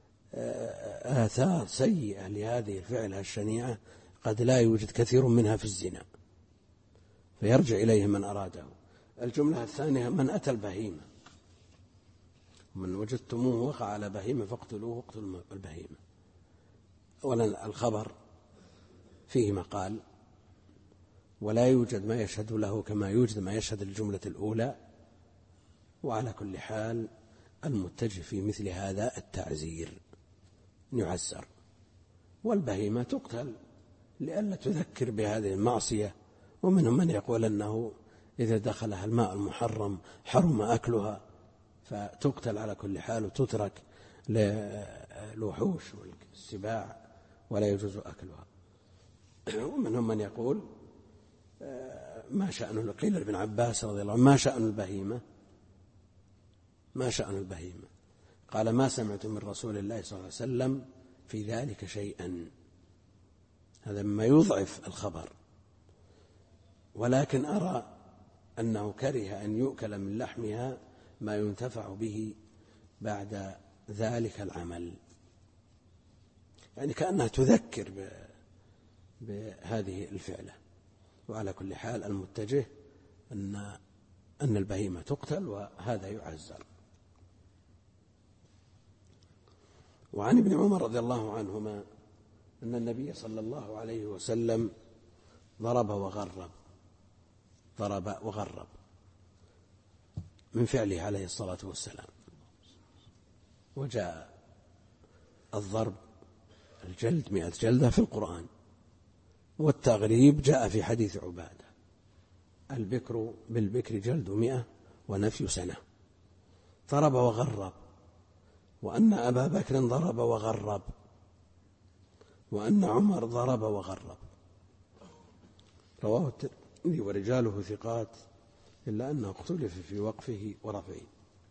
آثار سيئة لهذه الفعلة الشنيعة قد لا يوجد كثير منها في الزنا، فيرجع إليه من أراده. الجملة الثانية: من أتى البهيمة، من وجدتموه وقع على بهيمة فاقتلوه، اقتلوا البهيمة. أولا الخبر فيه مقال، ولا يوجد ما يشهد له كما يوجد ما يشهد الجملة الأولى، وعلى كل حال المتجه في مثل هذا التعزير، يعزر. والبهيمة تقتل لئلا تذكر بهذه المعصية، ومنهم من يقول أنه إذا دخلها الماء المحرم حرم أكلها، فتقتل على كل حال وتترك للوحوش والسباع ولا يجوز أكلها. ومنهم من يقول ما شأن، قيل لابن عباس رضي الله عنه: ما شأن البهيمة؟ ما شأن البهيمة؟ قال: ما سمعت من رسول الله صلى الله عليه وسلم في ذلك شيئا. هذا مما يضعف الخبر، ولكن أرى أنه كره أن يؤكل من لحمها ما ينتفع به بعد ذلك العمل، يعني كأنها تذكر بهذه الفعلة. وعلى كل حال المتجه أن البهيمة تقتل، وهذا يعزر. وعن ابن عمر رضي الله عنهما أن النبي صلى الله عليه وسلم ضرب وغرب من فعله عليه الصلاة والسلام. وجاء الضرب الجلد 100 جلدة في القرآن، والتغريب جاء في حديث عبادة: البكر بالبكر جلد 100 ونفي سنة. ضرب وغرب، وأن أبا بكر ضرب وغرب، وأن عمر ضرب وغرب. رواه الترمذي ورجاله ثقات، إلا أنه اختلف في وقفه ورفعه.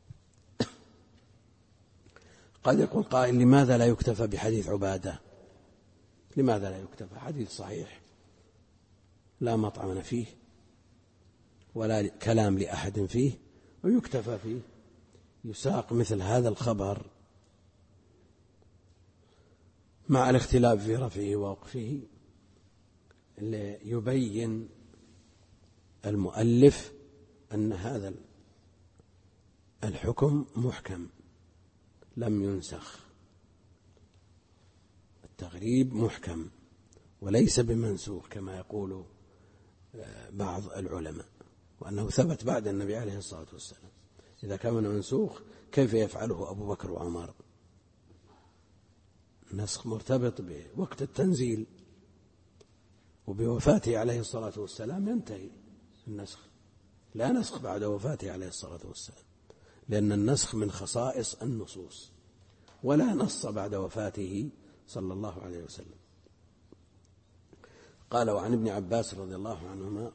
قد يقول قائل: لماذا لا يكتفى بحديث عبادة؟ لماذا لا يكتفى؟ حديث صحيح لا مطعن فيه ولا كلام لأحد فيه، ويكتفى فيه. يساق مثل هذا الخبر مع الاختلاف في رفعه ووقفه ليبين المؤلف أن هذا الحكم محكم لم ينسخ. التغريب محكم وليس بمنسوخ كما يقول بعض العلماء، وأنه ثبت بعد النبي عليه الصلاة والسلام. إذا كان منسوخ كيف يفعله أبو بكر وعمر؟ النسخ مرتبط بوقت التنزيل، وبوفاته عليه الصلاة والسلام ينتهي النسخ، لا نسخ بعد وفاته عليه الصلاة والسلام، لأن النسخ من خصائص النصوص، ولا نص بعد وفاته صلى الله عليه وسلم. قال: وعن ابن عباس رضي الله عنهما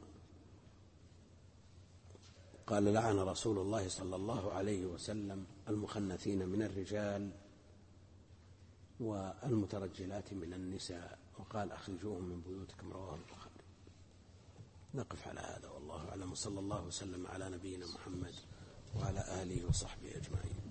قال: لعن رسول الله صلى الله عليه وسلم المخنثين من الرجال والمترجلات من النساء، وقال: أخرجوهم من بيوتكم. رواه البخاري. نقف على هذا، والله أعلم، صلى الله وسلم على نبينا محمد وعلى آله وصحبه أجمعين.